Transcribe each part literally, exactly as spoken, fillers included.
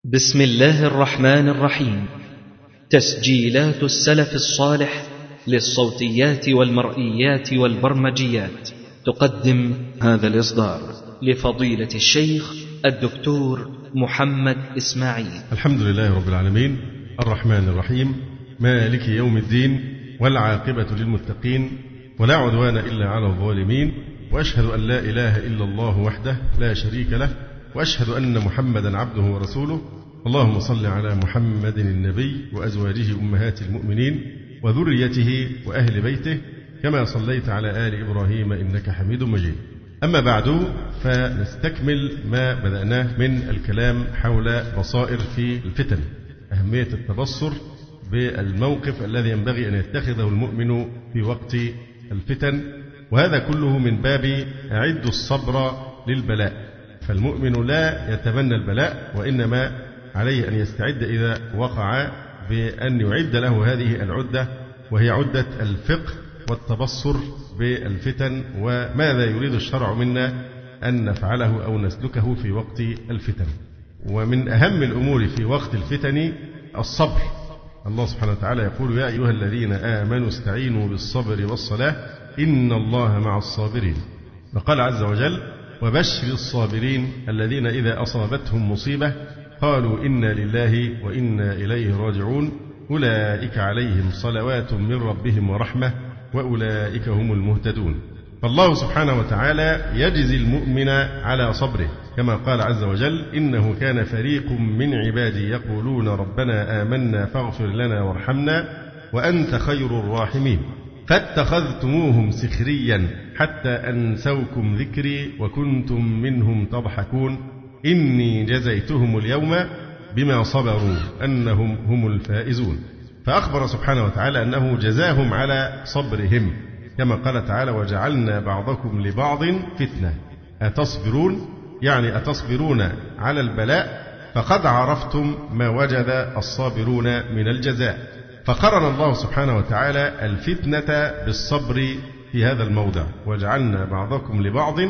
بسم الله الرحمن الرحيم. تسجيلات السلف الصالح للصوتيات والمرئيات والبرمجيات تقدم هذا الإصدار لفضيلة الشيخ الدكتور محمد إسماعيل. الحمد لله رب العالمين، الرحمن الرحيم، مالك يوم الدين، والعاقبة للمتقين، ولا عدوان إلا على الظالمين، وأشهد أن لا إله إلا الله وحده لا شريك له، وأشهد أن محمدا عبده ورسوله. اللهم صل على محمد النبي وأزواجه أمهات المؤمنين وذريته وأهل بيته كما صليت على آل إبراهيم إنك حميد مجيد. أما بعد، فنستكمل ما بدأناه من الكلام حول بصائر في الفتن، أهمية التبصر بالموقف الذي ينبغي أن يتخذه المؤمن في وقت الفتن، وهذا كله من باب أعد الصبر للبلاء. فالمؤمن لا يتمنى البلاء، وإنما عليه أن يستعد إذا وقع بأن يعد له هذه العدة، وهي عدة الفقه والتبصر بالفتن، وماذا يريد الشرع منا أن نفعله أو نسلكه في وقت الفتن. ومن أهم الأمور في وقت الفتن الصبر. الله سبحانه وتعالى يقول: يا أيها الذين آمنوا استعينوا بالصبر والصلاة إن الله مع الصابرين. وقال عز وجل: وبشر الصابرين الذين إذا أصابتهم مصيبة قالوا إنا لله وإنا إليه راجعون أولئك عليهم صلوات من ربهم ورحمة وأولئك هم المهتدون. فالله سبحانه وتعالى يجزي المؤمن على صبره، كما قال عز وجل: إنه كان فريق من عبادي يقولون ربنا آمنا فاغفر لنا وارحمنا وأنت خير الراحمين فاتخذتموهم سخريا حتى أنسوكم ذكري وكنتم منهم تضحكون إني جزيتهم اليوم بما صبروا أنهم هم الفائزون. فأخبر سبحانه وتعالى أنه جزاهم على صبرهم، كما قال تعالى: وجعلنا بعضكم لبعض فتنة أتصبرون، يعني أتصبرون على البلاء فقد عرفتم ما وجد الصابرون من الجزاء. فقرن الله سبحانه وتعالى الفتنة بالصبر في هذا الموضع: وجعلنا بعضكم لبعض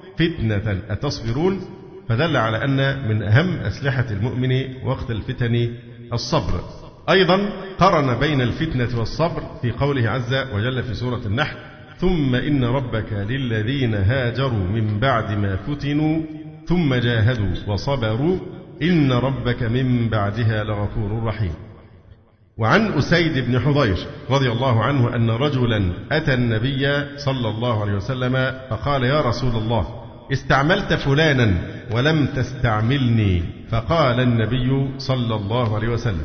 فتنة أتصبرون، فدل على أن من أهم أسلحة المؤمن وقت الفتن الصبر. أيضا قرن بين الفتنة والصبر في قوله عز وجل في سورة النحل: ثم إن ربك للذين هاجروا من بعد ما فتنوا ثم جاهدوا وصبروا إن ربك من بعدها لغفور رحيم. وعن أسيد بن حضير رضي الله عنه أن رجلا أتى النبي صلى الله عليه وسلم فقال: يا رسول الله، استعملت فلانا ولم تستعملني. فقال النبي صلى الله عليه وسلم: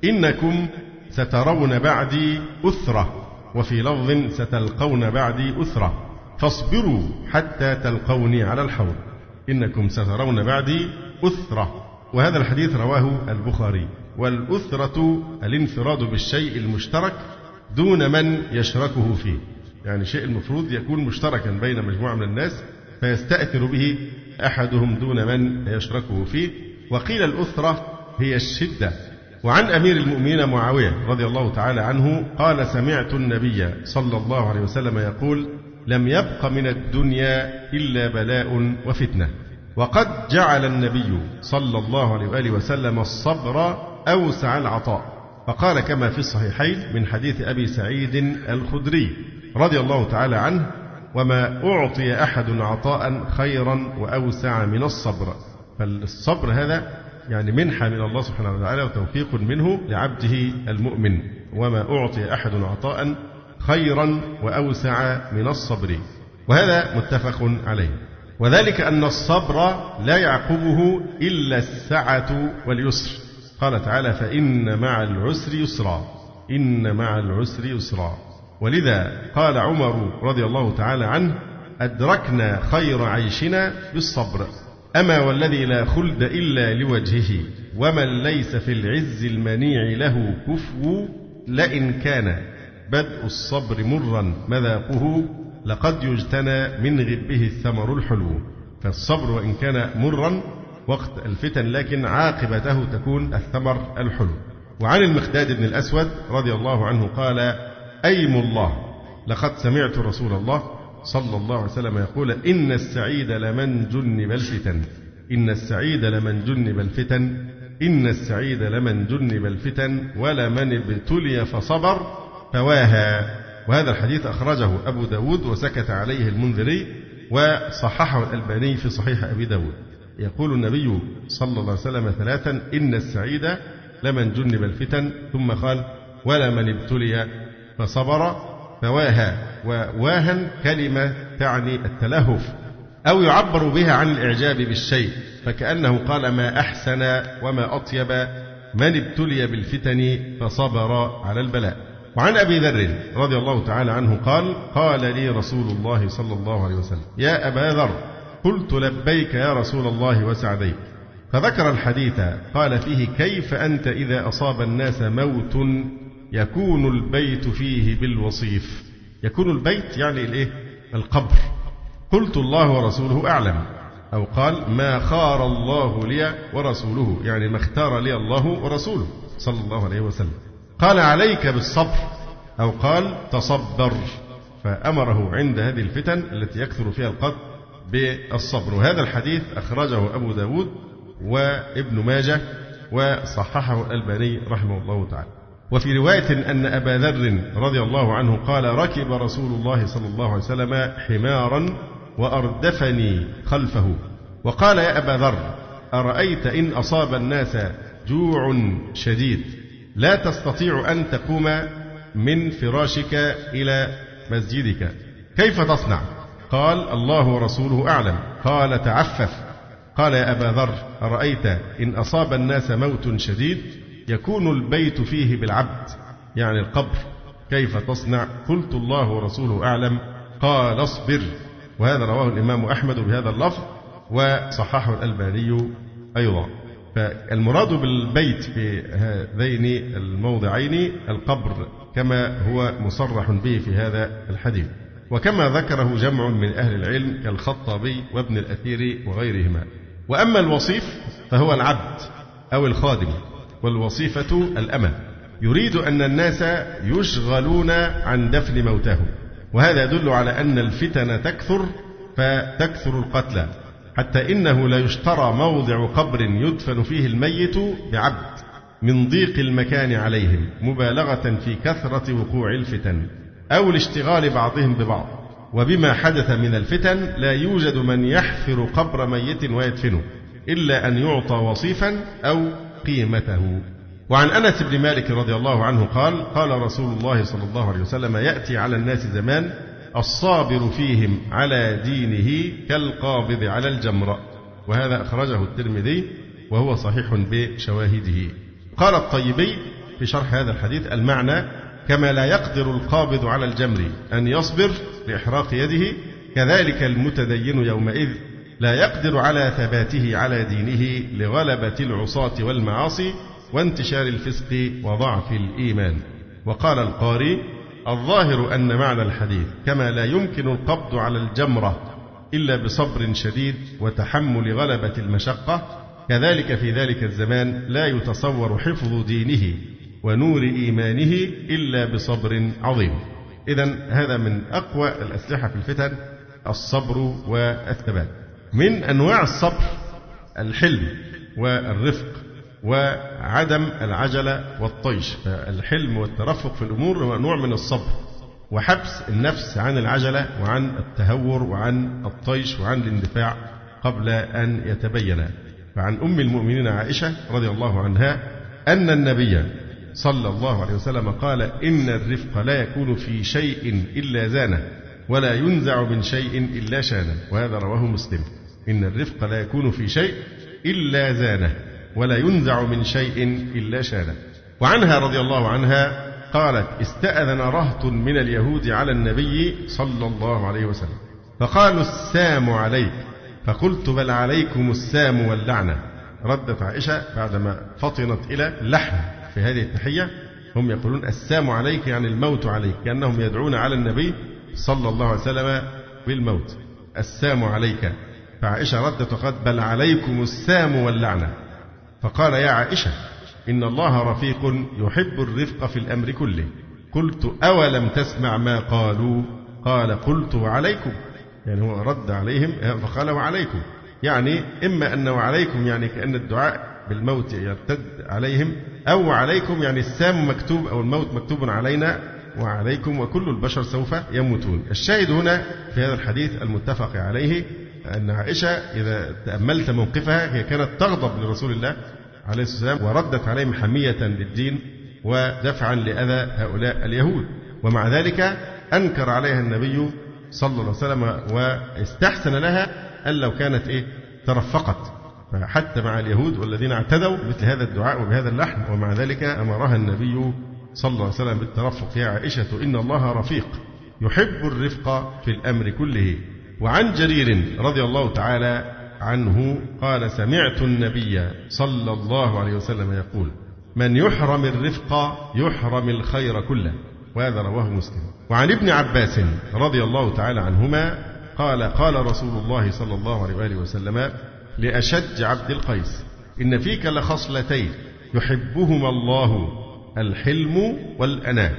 إنكم سترون بعدي أثرة، وفي لفظ ستلقون بعدي أثرة، فاصبروا حتى تلقوني على الحوض. إنكم سترون بعدي أثرة. وهذا الحديث رواه البخاري. والأثرة الانفراد بالشيء المشترك دون من يشركه فيه، يعني شيء المفروض يكون مشتركا بين مجموعة من الناس فيستأثر به أحدهم دون من يشركه فيه. وقيل الأثرة هي الشدة. وعن أمير المؤمنين معاوية رضي الله تعالى عنه قال: سمعت النبي صلى الله عليه وسلم يقول: لم يبق من الدنيا إلا بلاء وفتنة. وقد جعل النبي صلى الله عليه وآله وسلم الصبر أوسع العطاء، فقال كما في الصحيحين من حديث أبي سعيد الخدري رضي الله تعالى عنه: وما أعطي أحد عطاء خيرا وأوسع من الصبر. فالصبر هذا يعني منحة من الله سبحانه وتعالى وتوفيق منه لعبده المؤمن. وما أعطي أحد عطاء خيرا وأوسع من الصبر، وهذا متفق عليه. وذلك أن الصبر لا يعقبه إلا السعة واليسر. قال تعالى: فإن مع العسر يسرا، إن مع العسر يسرا. ولذا قال عمر رضي الله تعالى عنه: أدركنا خير عيشنا بالصبر، أما والذي لا خلد إلا لوجهه، ومن ليس في العز المنيع له كفو، لئن كان بدء الصبر مرا مذاقه لقد يجتنى من غبه الثمر الحلو. فالصبر وإن كان مرا وقت الفتن، لكن عاقبته تكون الثمر الحلو. وعن المقداد بن الأسود رضي الله عنه قال: أيم الله، لقد سمعت رسول الله صلى الله عليه وسلم يقول: إن السعيد لمن جنب الفتن، إن السعيد لمن جنب الفتن إن السعيد لمن جنب الفتن ولمن ابتلي فصبر فواها. وهذا الحديث أخرجه أبو داود وسكت عليه المنذري وصححه الألباني في صحيح أبي داود. يقول النبي صلى الله عليه وسلم ثلاثا: إن السعيد لمن جنب الفتن، ثم قال: ولمن ابتلي فصبر فواها. وواها كلمة تعني التلهف أو يعبر بها عن الإعجاب بالشيء، فكأنه قال: ما أحسن وما أطيب من ابتلي بالفتن فصبر على البلاء. وعن أبي ذر رضي الله تعالى عنه قال: قال لي رسول الله صلى الله عليه وسلم: يا أبا ذر، قلت لبيك يا رسول الله وسعديك. فذكر الحديث قال فيه: كيف أنت إذا أصاب الناس موت يكون البيت فيه بالوصيف. يكون البيت يعني الإيه؟ القبر. قلت: الله ورسوله أعلم. أو قال: ما خار الله لي ورسوله، يعني ما اختار لي الله ورسوله صلى الله عليه وسلم. قال: عليك بالصبر. أو قال: تصبر. فأمره عند هذه الفتن التي يكثر فيها القتل بالصبر. وهذا الحديث أخرجه أبو داود وابن ماجه وصححه الألباني رحمه الله تعالى. وفي رواية أن أبا ذر رضي الله عنه قال: ركب رسول الله صلى الله عليه وسلم حمارا وأردفني خلفه وقال: يا أبا ذر، أرأيت إن أصاب الناس جوع شديد لا تستطيع أن تقوم من فراشك إلى مسجدك، كيف تصنع؟ قال: الله ورسوله أعلم. قال: تعفف. قال: يا أبا ذر، أرأيت إن أصاب الناس موت شديد يكون البيت فيه بالعبد، يعني القبر، كيف تصنع؟ قلت: الله ورسوله أعلم. قال: اصبر. وهذا رواه الإمام أحمد بهذا اللفظ وصححه الألباني أيضا. فالمراد بالبيت في هذين الموضعين القبر كما هو مصرح به في هذا الحديث، وكما ذكره جمع من أهل العلم كالخطابي وابن الأثير وغيرهما. وأما الوصيف فهو العبد أو الخادم، والوصيفة الأمة. يريد أن الناس يشغلون عن دفن موتاهم، وهذا يدل على أن الفتن تكثر فتكثر القتلى، حتى إنه لا يشترى موضع قبر يدفن فيه الميت بعبد من ضيق المكان عليهم مبالغة في كثرة وقوع الفتن أو الاشتغال بعضهم ببعض. وبما حدث من الفتن لا يوجد من يحفر قبر ميت ويدفنه إلا أن يعطى وصيفا أو قيمته. وعن أنس بن مالك رضي الله عنه قال: قال رسول الله صلى الله عليه وسلم: يأتي على الناس زمان الصابر فيهم على دينه كالقابض على الجمر. وهذا أخرجه الترمذي وهو صحيح بشواهده. قال الطيبي في شرح هذا الحديث: المعنى كما لا يقدر القابض على الجمر أن يصبر لإحراق يده، كذلك المتدين يومئذ لا يقدر على ثباته على دينه لغلبة العصاة والمعاصي وانتشار الفسق وضعف الإيمان. وقال القاري: الظاهر أن معنى الحديث كما لا يمكن القبض على الجمرة إلا بصبر شديد وتحمل غلبة المشقة، كذلك في ذلك الزمان لا يتصور حفظ دينه ونور إيمانه إلا بصبر عظيم. إذن هذا من أقوى الأسلحة في الفتن، الصبر والثبات. من أنواع الصبر الحلم والرفق وعدم العجلة والطيش. فالحلم والترفق في الأمور هو نوع من الصبر، وحبس النفس عن العجلة وعن التهور وعن الطيش وعن الاندفاع قبل أن يتبين. فعن أم المؤمنين عائشة رضي الله عنها أن النبي صلى الله عليه وسلم قال: إن الرفق لا يكون في شيء إلا زانه، ولا ينزع من شيء إلا شانه. وهذا رواه مسلم. إن الرفق لا يكون في شيء إلا زانه، ولا ينزع من شيء إلا شانه. وعنها رضي الله عنها قالت: استأذن رهط من اليهود على النبي صلى الله عليه وسلم فقالوا: السام عليك. فقلت: بل عليكم السام واللعنة. ردت عائشة بعدما فطنت إلى اللحن في هذه التحية، هم يقولون السام عليك يعني الموت عليك، كأنهم يدعون على النبي صلى الله عليه وسلم بالموت، السام عليك. فعائشة ردت وقالت: بل عليكم السام واللعنة. فقال: يا عائشة، إن الله رفيق يحب الرفق في الأمر كله. قلت: أولم تسمع ما قالوا؟ قال: قلت: وعليكم. يعني هو رد عليهم فقال: وعليكم، يعني إما أن وعليكم يعني كأن الدعاء بالموت يرتد عليهم أو عليكم، يعني السام مكتوب أو الموت مكتوب علينا وعليكم وكل البشر سوف يموتون. الشاهد هنا في هذا الحديث المتفق عليه أن عائشة إذا تأملت موقفها هي كانت تغضب لرسول الله عليه الصلاة والسلام وردت عليهم حمية للدين ودفعا لأذى هؤلاء اليهود، ومع ذلك أنكر عليها النبي صلى الله عليه وسلم واستحسن لها أن لو كانت إيه ترفقت، فحتى مع اليهود والذين اعتدوا مثل هذا الدعاء وبهذا اللحن، ومع ذلك أمرها النبي صلى الله عليه وسلم بالترفق. يا عائشة إن الله رفيق يحب الرفق في الأمر كله. وعن جرير رضي الله تعالى عنه قال سمعت النبي صلى الله عليه وسلم يقول من يحرم الرفق يحرم الخير كله، وهذا رواه مسلم. وعن ابن عباس رضي الله تعالى عنهما قال قال رسول الله صلى الله عليه وآله وسلم لأشج عبد القيس إن فيك لخصلتين يحبهما الله الحلم والأناة،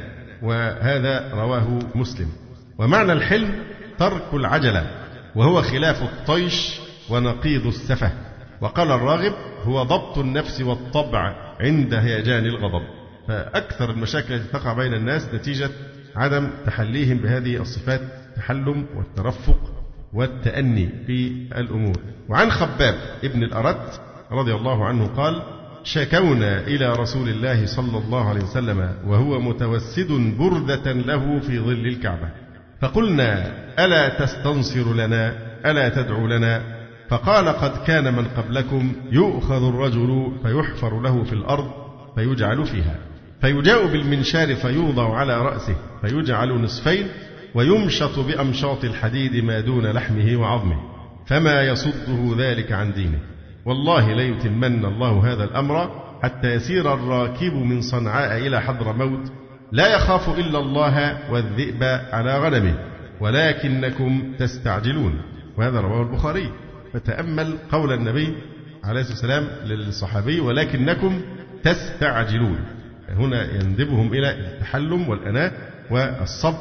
وهذا رواه مسلم. ومعنى الحلم ترك العجلة، وهو خلاف الطيش ونقيض السفة. وقال الراغب هو ضبط النفس والطبع عند هيجان الغضب. فأكثر المشاكل التي تقع بين الناس نتيجة عدم تحليهم بهذه الصفات، التحلم والترفق والتأني في الأمور. وعن خباب ابن الأرت رضي الله عنه قال شكونا إلى رسول الله صلى الله عليه وسلم وهو متوسد بردة له في ظل الكعبة، فقلنا ألا تستنصر لنا ألا تدعو لنا؟ فقال قد كان من قبلكم يؤخذ الرجل فيحفر له في الأرض فيجعل فيها، فيجاء بالمنشار فيوضع على رأسه فيجعل نصفين ويمشط بأمشاط الحديد ما دون لحمه وعظمه، فما يصده ذلك عن دينه. والله ليتمن الله هذا الأمر حتى يسير الراكب من صنعاء إلى حضر موت لا يخاف إلا الله والذئب على غنمه ولكنكم تستعجلون، وهذا رواه البخاري. فتأمل قول النبي عليه الصلاة والسلام للصحابي ولكنكم تستعجلون، هنا يندبهم إلى التحلم والأناة والصبر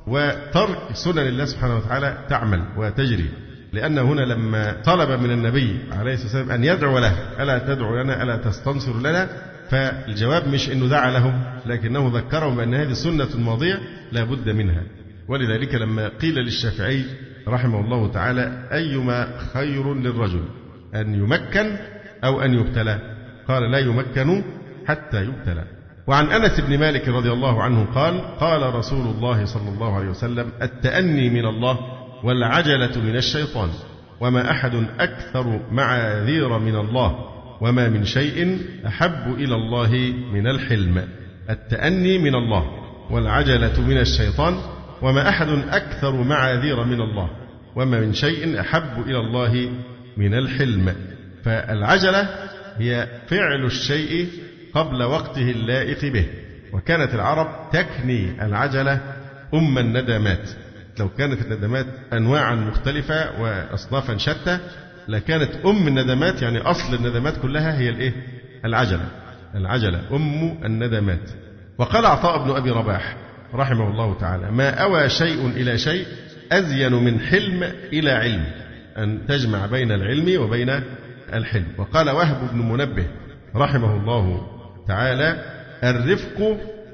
وترك سنن الله سبحانه وتعالى تعمل وتجري. لأنه هنا لما طلب من النبي عليه الصلاة والسلام أن يدعو له ألا تدعو لنا ألا تستنصر لنا، فالجواب مش أنه دعا لهم لكنه ذكرهم بأن هذه سنة ماضية لا بد منها. ولذلك لما قيل للشافعي رحمه الله تعالى أيما خير للرجل أن يمكن أو أن يبتلى؟ قال لا يمكن حتى يبتلى. وعن أنس بن مالك رضي الله عنه قال قال رسول الله صلى الله عليه وسلم التأني من الله والعجلة من الشيطان، وما أحد أكثر معاذير من الله، وما من شيء أحب إلى الله من الحلم. التأني من الله والعجلة من الشيطان، وما أحد أكثر معاذير من الله، وما من شيء أحب إلى الله من الحلم. فالعجلة هي فعل الشيء قبل وقته اللائق به، وكانت العرب تكني العجلة أم الندمات. لو كانت الندمات أنواعا مختلفة وأصنافا شتى لكانت أم الندمات، يعني أصل الندمات كلها هي الإيه؟ العجلة. العجلة أم الندمات. وقال عطاء بن أبي رباح رحمه الله تعالى ما أوى شيء إلى شيء أزين من حلم إلى علم، أن تجمع بين العلم وبين الحلم. وقال وهب بن منبه رحمه الله تعالى الرفق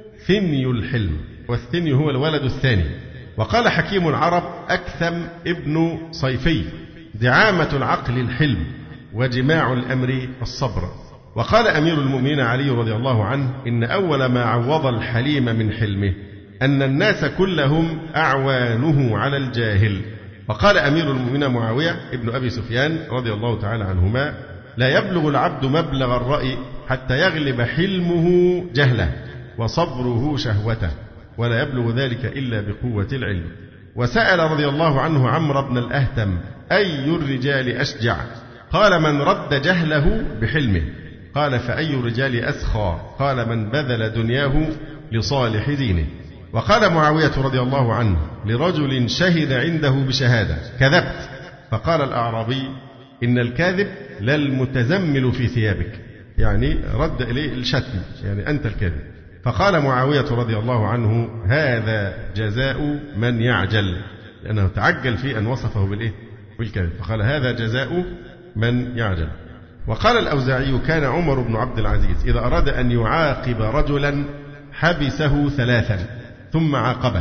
ثني الحلم، والثني هو الولد الثاني. وقال حكيم العرب أكثم ابن صيفي دعامة العقل الحلم وجماع الأمر الصبر. وقال أمير المؤمنين علي رضي الله عنه إن أول ما عوض الحليم من حلمه أن الناس كلهم أعوانه على الجاهل. وقال أمير المؤمنين معاوية ابن أبي سفيان رضي الله تعالى عنهما لا يبلغ العبد مبلغ الرأي حتى يغلب حلمه جهله وصبره شهوته، ولا يبلغ ذلك إلا بقوة العلم. وسأل رضي الله عنه عمرو بن الأهتم أي الرجال أشجع؟ قال من رد جهله بحلمه. قال فأي الرجال أسخى؟ قال من بذل دنياه لصالح دينه. وقال معاوية رضي الله عنه لرجل شهد عنده بشهادة كذبت، فقال الأعرابي إن الكاذب للمتزمل في ثيابك، يعني رد إليه الشتم، يعني أنت الكاذب. فقال معاوية رضي الله عنه هذا جزاء من يعجل، لأنه تعجل في أن وصفه بالإيه؟ بالكذب، فقال هذا جزاء من يعجل. وقال الأوزاعي: كان عمر بن عبد العزيز إذا أراد أن يعاقب رجلا حبسه ثلاثا ثم عاقبه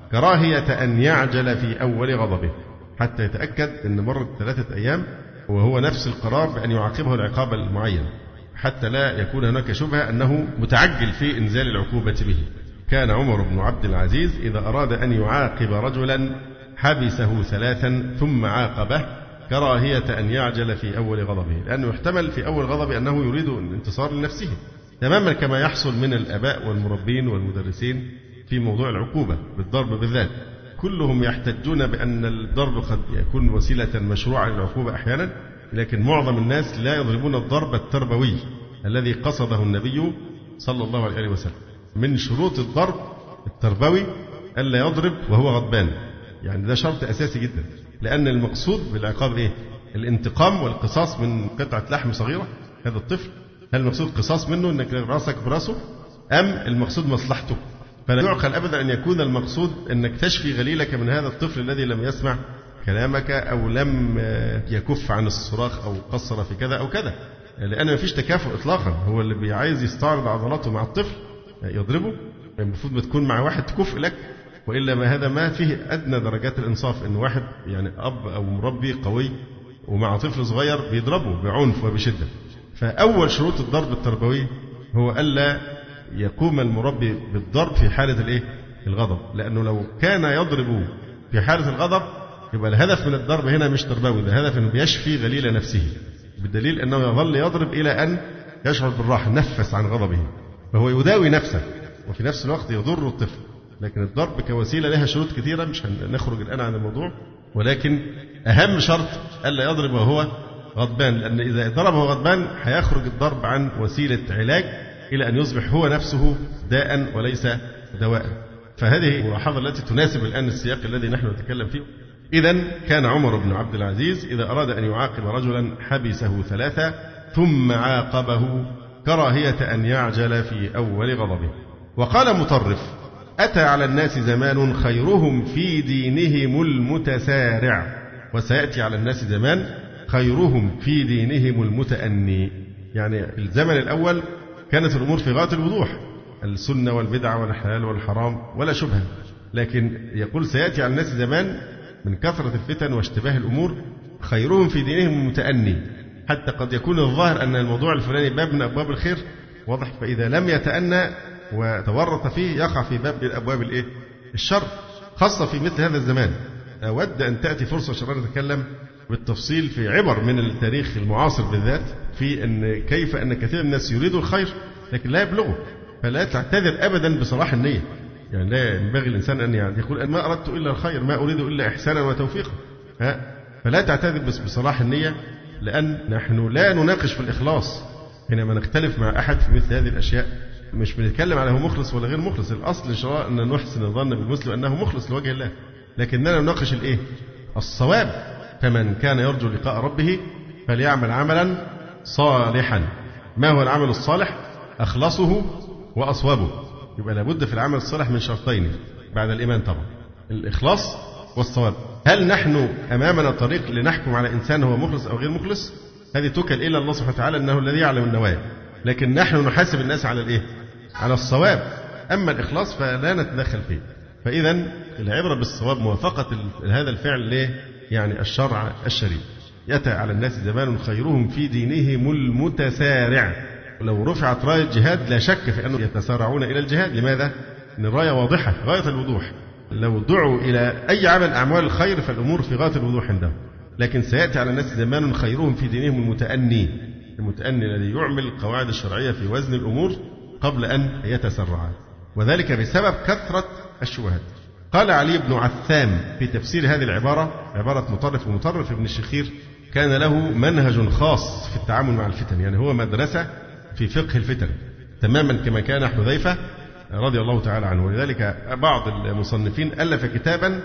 كراهية أن يعجل في أول غضبه، حتى يتأكد أن مرت ثلاثة أيام وهو نفس القرار بأن يعاقبه العقاب المعين، حتى لا يكون هناك شبهة أنه متعجل في إنزال العقوبة به. كان عمر بن عبد العزيز إذا أراد أن يعاقب رجلا حبسه ثلاثا ثم عاقبه كراهية أن يعجل في أول غضبه، لأنه يحتمل في أول غضب أنه يريد الانتصار لنفسه، تماما كما يحصل من الآباء والمربين والمدرسين في موضوع العقوبة بالضرب بالذات. كلهم يحتجون بأن الضرب قد يكون وسيلة مشروعة للعقوبة أحيانا، لكن معظم الناس لا يضربون الضرب التربوي الذي قصده النبي صلى الله عليه وسلم. من شروط الضرب التربوي ألا يضرب وهو غضبان، يعني ده شرط أساسي جدا، لأن المقصود بالعقاب إيه؟ الانتقام والقصاص من قطعة لحم صغيرة هذا الطفل. هل المقصود قصاص منه أنك راسك براسه، أم المقصود مصلحته؟ فلا يعقل أبدا أن يكون المقصود أنك تشفي غليلك من هذا الطفل الذي لم يسمع كلامك أو لم يكف عن الصراخ أو قصر في كذا أو كذا، لأن ما فيش تكافؤ إطلاقا. هو اللي بيعايز يستعرض عضلاته مع الطفل يضربه، المفروض ما تكون مع واحد كفء لك، وإلا ما هذا ما فيه أدنى درجات الإنصاف، أن واحد يعني أب أو مربي قوي ومع طفل صغير بيضربه بعنف وبشدة. فأول شروط الضرب التربوي هو ألا يقوم المربي بالضرب في حالة الإيه؟ الغضب، لأنه لو كان يضرب في حالة الغضب يبقى الهدف من الضرب هنا مش تربوي، ده هدف أنه بيشفي غليل نفسه، بالدليل أنه يظل يضرب إلى أن يشعر بالراحة، نفس عن غضبه، فهو يداوي نفسه وفي نفس الوقت يضر الطفل. لكن الضرب كوسيلة لها شروط كثيرة مش هنخرج الآن عن الموضوع، ولكن أهم شرط ألا يضرب وهو غضبان، لأن إذا ضرب وهو غضبان هيخرج الضرب عن وسيلة علاج إلى أن يصبح هو نفسه داء وليس دواء. فهذه الملاحظة التي تناسب الآن السياق الذي نحن نتكلم فيه. إذن كان عمر بن عبد العزيز إذا أراد أن يعاقب رجلا حبسه ثلاثة ثم عاقبه كراهية أن يعجل في أول غضبه. وقال مطرف: أتى على الناس زمان خيرهم في دينهم المتسارع، وسيأتي على الناس زمان خيرهم في دينهم المتأني. يعني الزمن الأول كانت الأمور في غاية الوضوح، السنة والبدعة والحلال والحرام ولا شبهة، لكن يقول سيأتي على الناس زمان من كثرة الفتن واشتباه الأمور خيرهم في دينهم المتأني، حتى قد يكون الظاهر أن الموضوع الفلاني باب من أبواب الخير واضح، فإذا لم يتأنى وتورط فيه يقع في باب من أبواب الإيه؟ الشر، خاصة في مثل هذا الزمان. أود أن تأتي فرصة شرعية نتكلم بالتفصيل في عبر من التاريخ المعاصر بالذات في أن كيف أن كثير من الناس يريدوا الخير لكن لا يبلغوا، فلا تعتذر أبدا بصلاح النية. يعني لا ينبغي الإنسان أن يعني يقول ما أردت إلا الخير، ما أريد إلا إحسانا وتوفيقا، ها؟ فلا تعتذر بس بصلاح النية، لأن نحن لا نناقش في الإخلاص حينما نختلف مع أحد في مثل هذه الأشياء. مش بنتكلم على هو مخلص ولا غير مخلص، الأصل إن شاء الله أن نحسن الظن بالمسلم أنه مخلص لوجه الله، لكننا نناقش الإيه؟ الصواب. فمن كان يرجو لقاء ربه فليعمل عملا صالحا. ما هو العمل الصالح؟ أخلصه وأصوبه. يبقى لابد في العمل الصالح من شرطين بعد الإيمان طبعا، الإخلاص والصواب. هل نحن أمامنا طريق لنحكم على إنسان هو مخلص أو غير مخلص؟ هذه توكل إلى الله سبحانه وتعالى أنه الذي يعلم النوايا، لكن نحن نحاسب الناس على الإيه؟ على الصواب. أما الإخلاص فلا نتدخل فيه. فإذا العبرة بالصواب، موافقة هذا الفعل ليه؟ يعني الشرع الشريف. يأتي على الناس زمان خيرهم في دينهم المتسارع. لو رفعت راية جهاد لا شك في أنهم يتسارعون إلى الجهاد. لماذا؟ أن الراية واضحة غاية الوضوح. لو دعوا إلى أي عمل أعمال الخير فالأمور في غاية الوضوح عندهم. لكن سيأتي على الناس زمان خيرهم في دينهم المتأني، المتأني الذي يعمل القواعد الشرعية في وزن الأمور قبل أن يتسرع، وذلك بسبب كثرة الشبهات. قال علي بن عثام في تفسير هذه العبارة، عبارة مطرف، ومطرف ابن الشخير كان له منهج خاص في التعامل مع الفتن، يعني هو مدرسة في فقه الفتن تماما كما كان حذيفة رضي الله تعالى عنه. ولذلك بعض المصنفين ألف كتابا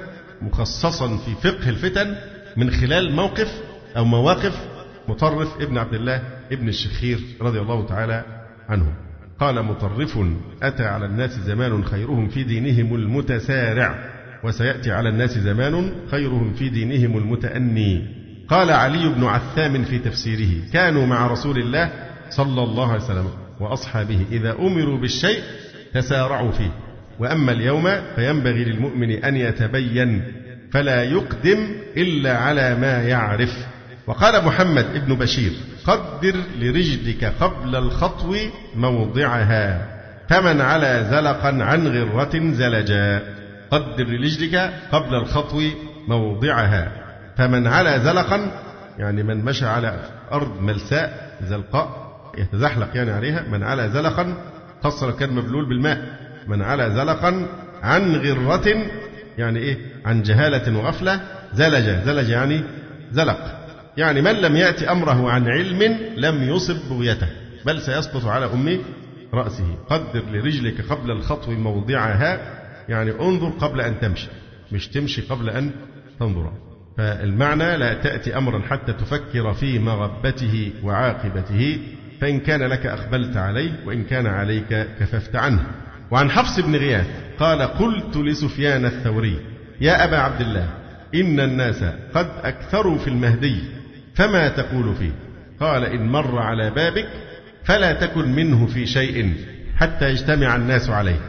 مخصصا في فقه الفتن من خلال موقف أو مواقف مطرف ابن عبد الله ابن الشخير رضي الله تعالى عنه. قال مطرف: أتى على الناس زمان خيرهم في دينهم المتسارع، وسيأتي على الناس زمان خيرهم في دينهم المتأني. قال علي بن عثام في تفسيره: كانوا مع رسول الله صلى الله عليه وسلم وأصحابه إذا أمروا بالشيء تسارعوا فيه، وأما اليوم فينبغي للمؤمن أن يتبين فلا يقدم إلا على ما يعرف. وقال محمد ابن بشير: قدر لرجلك قبل الخطو موضعها، فمن على زلقا عن غرة زلجا. قدر لرجلك قبل الخطو موضعها، فمن على زلقا يعني من مشى على أرض ملساء زلقاء يتزحلق يعني عليها، من على زلقا خاصة كان مبلول بالماء، من على زلقا عن غرة يعني إيه؟ عن جهالة وغفلة، زلج زلج يعني زلق، يعني من لم يأتي أمره عن علم لم يصب بغيته بل سيسقط على أم رأسه. قدر لرجلك قبل الخطو موضعها، يعني انظر قبل أن تمشي، مش تمشي قبل أن تنظر. فالمعنى لا تأتي أمرا حتى تفكر في مغبته وعاقبته، فإن كان لك أقبلت عليه، وإن كان عليك كففت عنه. وعن حفص بن غياث قال: قلت لسفيان الثوري: يا أبا عبد الله، إن الناس قد أكثروا في المهدي، فما تقول فيه؟ قال: إن مر على بابك فلا تكن منه في شيء حتى يجتمع الناس عليه.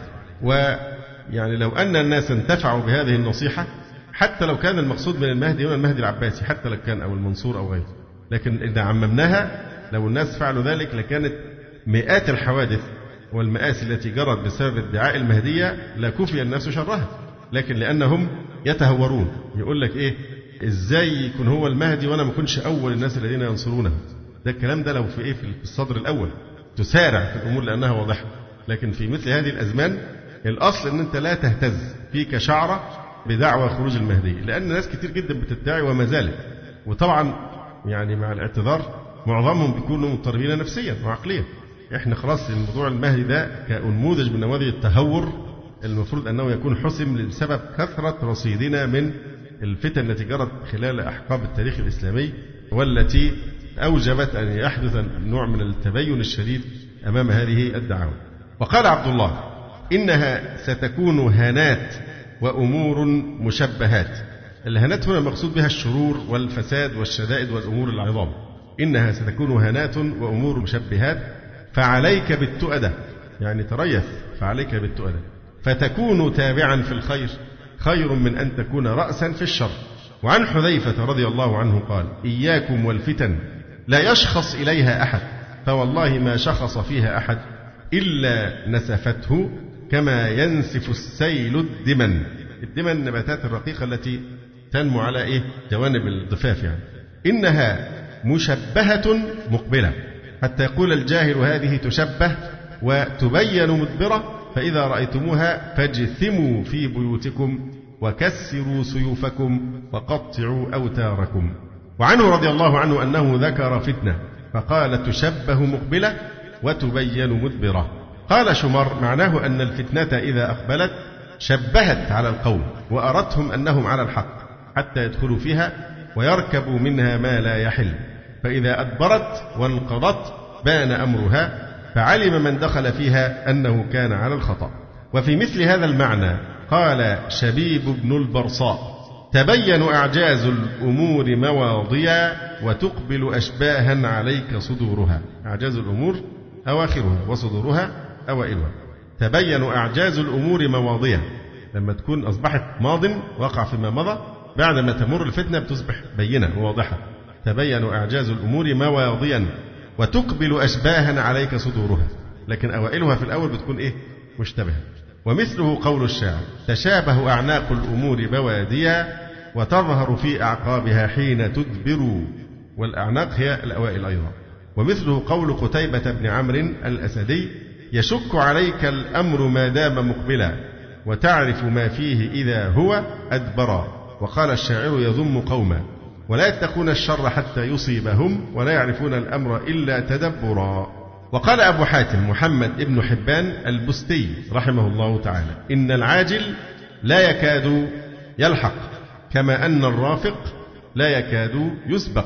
ويعني لو أن الناس انتفعوا بهذه النصيحة، حتى لو كان المقصود من المهدي هنا المهدي العباسي، حتى لو كان أو المنصور أو غيره، لكن إذا عممناها لو الناس فعلوا ذلك لكانت مئات الحوادث والمآسي التي جرت بسبب ادعاء المهدية لكفي الناس شرها، لكن لأنهم يتهورون. يقول لك إيه؟ إزاي يكون هو المهدي وأنا ما كنش أول الناس الذين ينصرونه؟ ده الكلام ده لو في إيه؟ في الصدر الأول تسارع في الأمور لأنها واضحة، لكن في مثل هذه الأزمان الأصل أن أنت لا تهتز فيك شعرة بدعوى خروج المهدي، لأن ناس كتير جدا بتدعي وما زالت. وطبعا يعني مع الاعتذار معظمهم بيكونوا مضطربين نفسيا وعقليا. احنا خلاص الموضوع المهدي ده كنموذج من نماذج التهور المفروض أنه يكون حسم بسبب كثرة رصيدنا من الفتن التي جرت خلال أحقاب التاريخ الإسلامي، والتي أوجبت أن يحدث نوع من التبين الشديد أمام هذه الدعاوى. وقال عبد الله: إنها ستكون هنات وأمور مشبهات. الهنات هنا مقصود بها الشرور والفساد والشدائد والأمور العظام. إنها ستكون هنات وأمور مشبهات، فعليك بالتؤدة، يعني تريث، فعليك بالتؤدة، فتكون تابعا في الخير خير من أن تكون رأسا في الشر. وعن حذيفة رضي الله عنه قال: إياكم والفتن لا يشخص إليها أحد، فوالله ما شخص فيها أحد إلا نسفته كما ينسف السيل الدمن. الدمن النباتات الرقيقة التي تنمو على إيه؟ جوانب الضفاف يعني. إنها مشبهة مقبلة، حتى يقول الجاهل هذه تشبه وتبين مدبرة، فإذا رأيتموها فاجثموا في بيوتكم وكسروا سيوفكم وقطعوا أوتاركم. وعنه رضي الله عنه أنه ذكر فتنة فقال: تشبه مقبلة وتبين مدبرة. قال شمر: معناه أن الفتنة إذا أقبلت شبهت على القوم وأردتهم أنهم على الحق حتى يدخلوا فيها ويركبوا منها ما لا يحل، فإذا أدبرت وانقضت بان أمرها، فعلم من دخل فيها أنه كان على الخطأ. وفي مثل هذا المعنى قال شبيب بن البرصاء: تبين أعجاز الأمور مواضيا وتقبل أشباها عليك صدورها. أعجاز الأمور أواخرها وصدورها أوائلها. تبين أعجاز الأمور مواضيا، لما تكون أصبحت ماض وقع فيما مضى، بعد ما تمر الفتنة بتصبح بينة وواضحة. تبين أعجاز الأمور مواضيا وتقبل أشباها عليك صدورها، لكن أوائلها في الأول بتكون إيه؟ مشتبهة. ومثله قول الشاعر: تشابه أعناق الأمور بواديا وتظهر في أعقابها حين تدبر. والأعناق هي الأوائل أيضا. ومثله قول قتيبة بن عمرو الأسدي: يشك عليك الأمر ما دام مقبلا وتعرف ما فيه إذا هو أدبرا. وقال الشاعر: يذم قوما ولا يتقون الشر حتى يصيبهم ولا يعرفون الأمر إلا تدبرا. وقال أبو حاتم محمد ابن حبان البستي رحمه الله تعالى: إن العاجل لا يكاد يلحق، كما أن الرافق لا يكاد يسبق،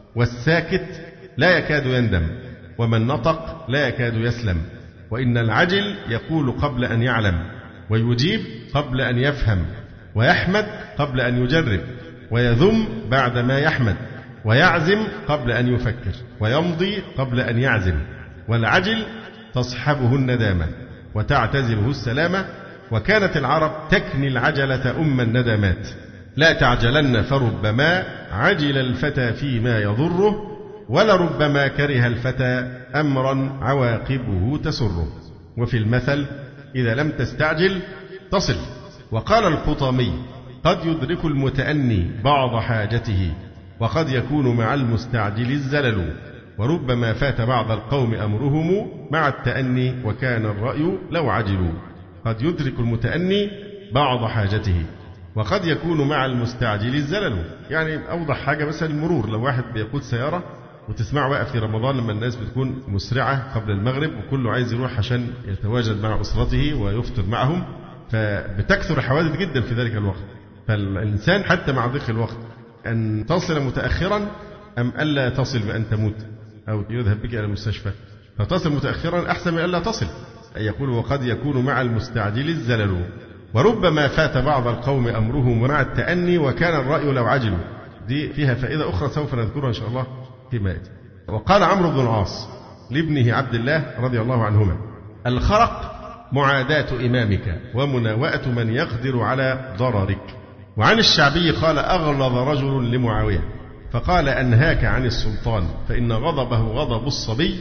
والساكت لا يكاد يندم، ومن نطق لا يكاد يسلم. وإن العجل يقول قبل أن يعلم، ويجيب قبل أن يفهم، ويحمد قبل أن يجرب، ويذم بعد ما يحمد، ويعزم قبل أن يفكر، ويمضي قبل أن يعزم، والعجل تصحبه الندامة وتعتزله السلامة. وكانت العرب تكني العجلة أم الندامات. لا تعجلن فربما عجل الفتى فيما يضره، ولربما كره الفتى أمرا عواقبه تسره. وفي المثل إذا لم تستعجل تصل. وقال القطامي قد يدرك المتأني بعض حاجته، وقد يكون مع المستعجل الزلل، وربما فات بعض القوم أمرهم مع التأني وكان الرأي لو عجلوا. قد يدرك المتأني بعض حاجته، وقد يكون مع المستعجل الزلل. يعني أوضح حاجة مثلا المرور، لو واحد بيقود سيارة وتسمع بقى في رمضان لما الناس بتكون مسرعة قبل المغرب وكله عايز يروح عشان يتواجد مع أسرته ويفطر معهم، فبتكثر الحوادث جدا في ذلك الوقت. فالإنسان حتى مع ضيق الوقت أن تصل متأخرا أم ألا تصل بأن تموت أو يذهب بك إلى المستشفى، فتصل متأخرا أحسن من ألا تصل. يقول وقد يكون مع المستعجل الزلل، وربما فات بعض القوم أمرهم مع التأني وكان الرأي لو عجلوا. دي فيها فائدة أخرى سوف نذكرها إن شاء الله فيما يأتي. وقال عمرو بن العاص لابنه عبد الله رضي الله عنهما: الخرق معاداة إمامك ومناوئة من يقدر على ضررك. وعن الشعبي قال: أغلظ رجل لمعاوية فقال: أنهاك عن السلطان فإن غضبه غضب الصبي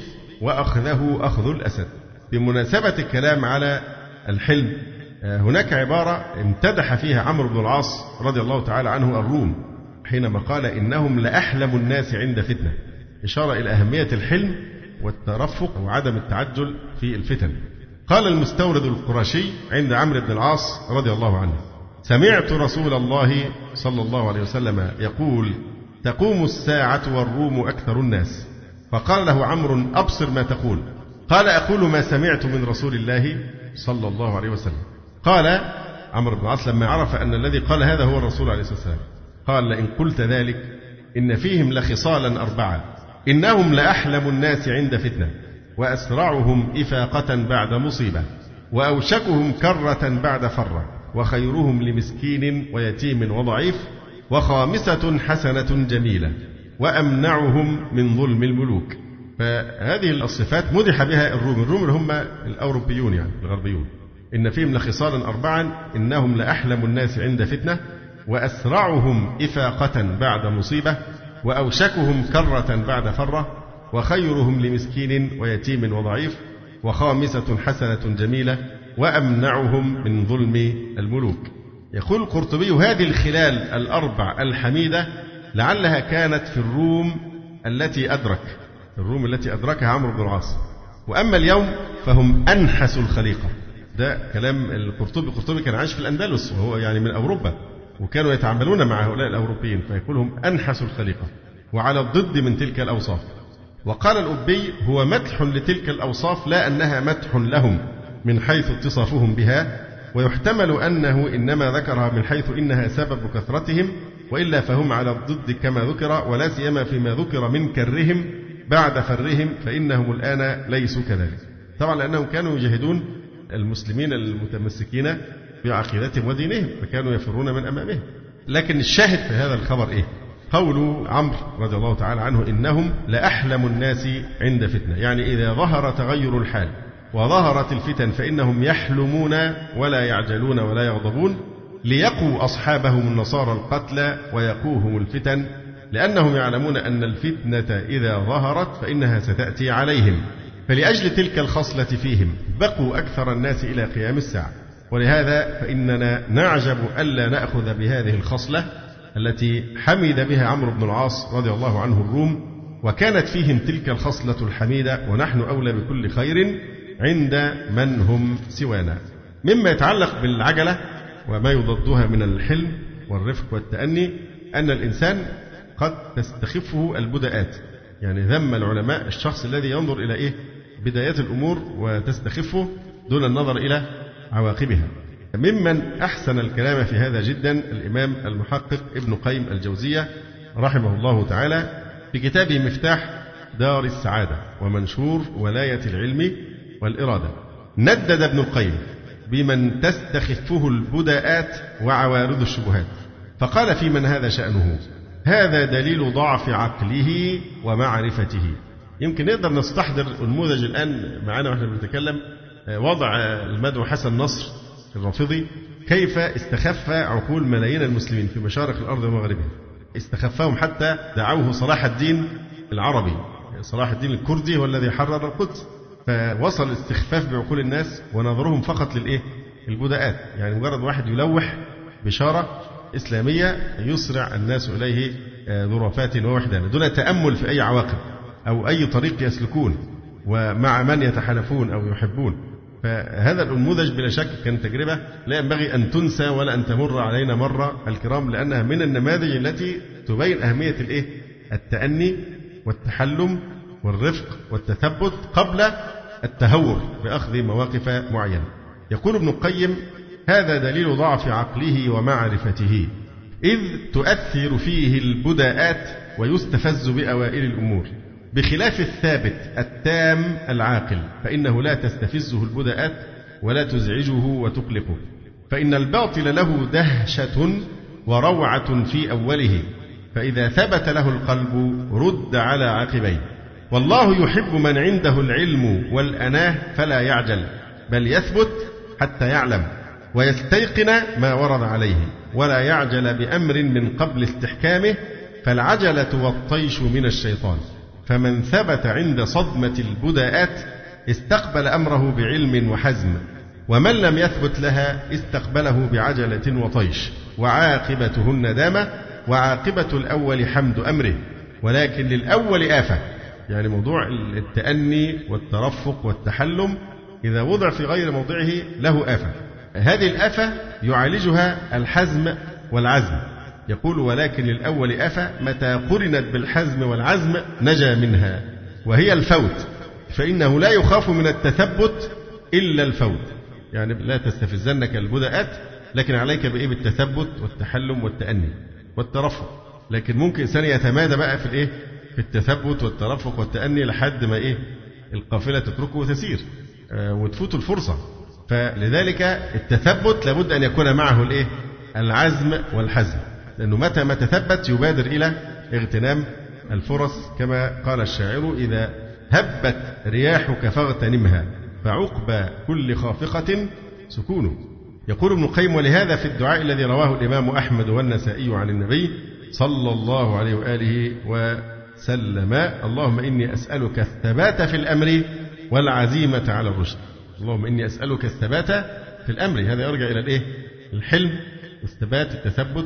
وأخذه أخذ الأسد. بمناسبة الكلام على الحلم، هناك عبارة امتدح فيها عمرو بن العاص رضي الله تعالى عنه الروم حينما قال: إنهم لأحلم الناس عند فتنة، إشارة إلى أهمية الحلم والترفق وعدم التعجل في الفتن. قال المستورد القرشي عند عمرو بن العاص رضي الله عنه: سمعت رسول الله صلى الله عليه وسلم يقول: تقوم الساعة والروم أكثر الناس. فقال له عمرو: أبصر ما تقول. قال: أقول ما سمعت من رسول الله صلى الله عليه وسلم. قال عمرو بن العاص لما عرف أن الذي قال هذا هو الرسول عليه الصلاة والسلام، قال: لئن قلت ذلك إن فيهم لخصالا أربعة: إنهم لأحلم الناس عند فتنة، وأسرعهم إفاقة بعد مصيبة، وأوشكهم كرة بعد فرة، وخيرهم لمسكين ويتيم وضعيف، وخامسة حسنة جميلة، وأمنعهم من ظلم الملوك. فهذه الصفات مدح بها الروم. الروم اللي هم الأوروبيون يعني الغربيون. إن فيهم لخصالا أربعا: إنهم لأحلم الناس عند فتنة، وأسرعهم إفاقة بعد مصيبة، وأوشكهم كرة بعد فرة، وخيرهم لمسكين ويتيم وضعيف، وخامسة حسنة جميلة، وأمنعهم من ظلم الملوك. يقول القرطبي: هذه الخلال الأربع الحميدة لعلها كانت في الروم التي أدرك الروم التي أدركها عمرو بن العاص. وأما اليوم فهم أنحس الخليقة. ده كلام القرطبي. القرطبي كان عايش في الأندلس وهو يعني من أوروبا، وكانوا يتعاملون مع هؤلاء الأوروبيين، فيقول هم أنحس الخليقة وعلى الضد من تلك الأوصاف. وقال الأبي: هو مدح لتلك الأوصاف لا أنها مدح لهم من حيث اتصافهم بها، ويحتمل أنه إنما ذكرها من حيث إنها سبب كثرتهم، وإلا فهم على الضد كما ذكر، ولا سيما فيما ذكر من كرهم بعد فرهم، فإنهم الآن ليسوا كذلك. طبعا لأنهم كانوا يجاهدون المسلمين المتمسكين بعقيدتهم ودينهم، فكانوا يفرون من أمامهم. لكن الشاهد في هذا الخبر إيه؟ قول عمرو رضي الله تعالى عنه: إنهم لأحلم الناس عند فتنة، يعني إذا ظهر تغير الحال وظهرت الفتن فإنهم يحلمون ولا يعجلون ولا يغضبون، ليقوا أصحابهم النصارى القتلى ويقوهم الفتن، لأنهم يعلمون أن الفتنة إذا ظهرت فإنها ستأتي عليهم، فلأجل تلك الخصلة فيهم بقوا أكثر الناس إلى قيام الساعة. ولهذا فإننا نعجب ألا نأخذ بهذه الخصلة التي حمد بها عمرو بن العاص رضي الله عنه الروم، وكانت فيهم تلك الخصلة الحميدة، ونحن أولى بكل خير عند من هم سوانا. مما يتعلق بالعجلة وما يضادها من الحلم والرفق والتأني أن الإنسان قد تستخفه البداءات. يعني ذم العلماء الشخص الذي ينظر إلى إيه؟ بدايات الأمور وتستخفه دون النظر إلى عواقبها. ممن أحسن الكلام في هذا جدا الإمام المحقق ابن قيم الجوزية رحمه الله تعالى في كتابه مفتاح دار السعادة ومنشور ولاية العلم والإرادة. ندد ابن القيم بمن تستخفه البداءات وعوارض الشبهات، فقال في من هذا شأنه: هذا دليل ضعف عقله ومعرفته. يمكن نقدر نستحضر النموذج الآن معنا وإحنا بنتكلم، وضع المدعو حسن نصر الرافضي كيف استخف عقول ملايين المسلمين في مشارق الأرض ومغربها، استخفهم حتى دعوه صلاح الدين العربي، صلاح الدين الكردي هو الذي حرر القدس. فوصل الاستخفاف بعقول الناس ونظرهم فقط للإيه؟ البداءات، يعني مجرد واحد يلوح بشارة إسلامية يسرع الناس إليه ذرافات ووحدان دون تأمل في أي عواقب أو أي طريق يسلكون ومع من يتحالفون أو يحبون. فهذا النموذج بلا شك كان تجربة لا ينبغي أن تنسى ولا أن تمر علينا مرة الكرام، لأنها من النماذج التي تبين أهمية الإيه؟ التأني والتحلم والرفق والتثبت قبل التهور بأخذ مواقف معينة. يقول ابن القيم: هذا دليل ضعف عقله ومعرفته، إذ تؤثر فيه البداءات ويستفز بأوائل الأمور، بخلاف الثابت التام العاقل فإنه لا تستفزه البداءات ولا تزعجه وتقلقه، فإن الباطل له دهشة وروعة في أوله، فإذا ثبت له القلب رد على عقبيه. والله يحب من عنده العلم والأناه فلا يعجل، بل يثبت حتى يعلم ويستيقن ما ورد عليه، ولا يعجل بأمر من قبل استحكامه، فالعجلة والطيش من الشيطان. فمن ثبت عند صدمة البداءات استقبل أمره بعلم وحزم، ومن لم يثبت لها استقبله بعجلة وطيش، وعاقبته الندامة، وعاقبة الأول حمد أمره. ولكن للأول آفة، يعني موضوع التأني والترفق والتحلم إذا وضع في غير موضعه له آفة، هذه الآفة يعالجها الحزم والعزم. يقول: ولكن للأول آفة متى قرنت بالحزم والعزم نجا منها، وهي الفوت، فإنه لا يخاف من التثبت إلا الفوت. يعني لا تستفزنك البداءات، لكن عليك بإيه؟ بالتثبت والتحلم والتأني والترفق. لكن ممكن إنسان يتمادى بقى في الإيه؟ في التثبت والترفق والتأني لحد ما إيه؟ القافلة تتركه وتسير آه وتفوت الفرصة. فلذلك التثبت لابد أن يكون معه الإيه؟ العزم والحزم، لأنه متى ما تثبت يبادر إلى اغتنام الفرص، كما قال الشاعر: إذا هبت رياحك فاغتنمها، فعقبى كل خافقة سكون. يقول ابن القيم: ولهذا في الدعاء الذي رواه الإمام أحمد والنسائي عن النبي صلى الله عليه وآله وسلم: اللهم إني أسألك الثبات في الأمر والعزيمة على الرشد. اللهم إني أسألك الثبات في الأمر، هذا يرجع إلى الإيه؟ الحلم والثبات، التثبت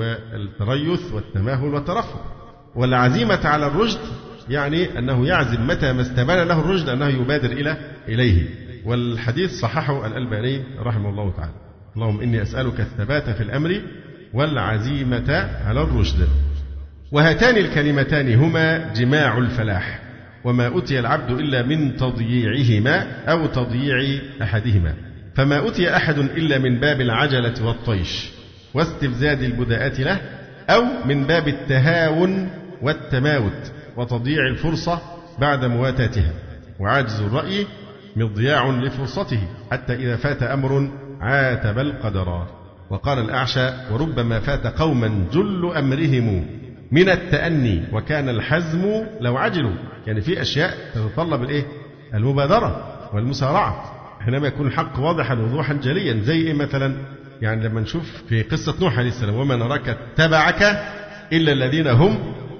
والتريث والتماهل والترفق. والعزيمة على الرشد يعني أنه يعزم متى ما استبان له الرشد أنه يبادر إلى إليه. والحديث صححه الألباني رحمه الله تعالى. اللهم إني أسألك الثبات في الأمر والعزيمة على الرشد. وهاتان الكلمتان هما جماع الفلاح، وما أتي العبد إلا من تضييعهما أو تضييع أحدهما، فما أتي أحد إلا من باب العجلة والطيش واستفزاد البداءات له، أو من باب التهاون والتماوت وتضييع الفرصة بعد مواتاتها، وعجز الرأي مضياع لفرصته، حتى إذا فات أمر عاتب القدر. وقال الأعشى: وربما فات قوما جل أمرهم من التأني وكان الحزم لو عجلوا. يعني في أشياء تتطلب الإيه؟ المبادرة والمسارعة حينما يكون الحق واضحا وضوحا جليا. زي إيه مثلا؟ يعني لما نشوف في قصة نوح عليه السلام: وما نراك اتبعك إلا الذين هم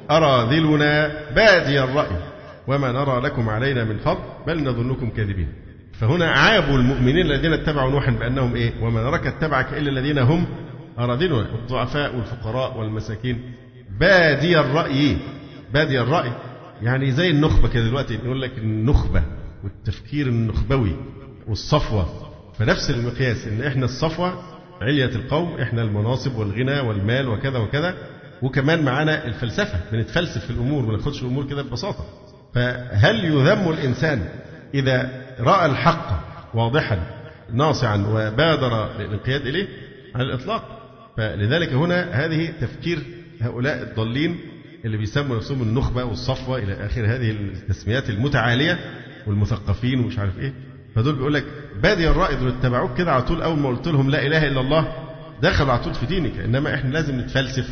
أراذلنا بادي الرأي وما نرى لكم علينا من فضل بل نظنكم كاذبين. فهنا عابوا المؤمنين الذين اتبعوا نوحا بأنهم إيه؟ وما نراك اتبعك إلا الذين هم أراذلنا، الضعفاء والفقراء والمساكين، بادي الرأي. بادي الرأي يعني زي النخبة كده، دلوقتي يقول لك النخبة والتفكير النخبوي والصفوة، فنفس المقياس إن إحنا الصفوة علية القوم، إحنا المناصب والغنى والمال وكذا وكذا، وكمان معانا الفلسفة، بنتفلسف في الأمور ما ناخدش الأمور كده ببساطة. فهل يذم الإنسان إذا رأى الحق واضحا ناصعا وبادر للانقياد إليه؟ على الإطلاق. فلذلك هنا هذه تفكير هؤلاء الضالين اللي بيسموا نفسهم النخبة والصفوة إلى آخر هذه التسميات المتعالية والمثقفين ومش عارف إيه. فدول بيقول لك بادي الرأي، دول اتبعوك كده على طول، أول ما قلت لهم لا إله إلا الله دخلوا على طول في دينك. إنما إحنا لازم نتفلسف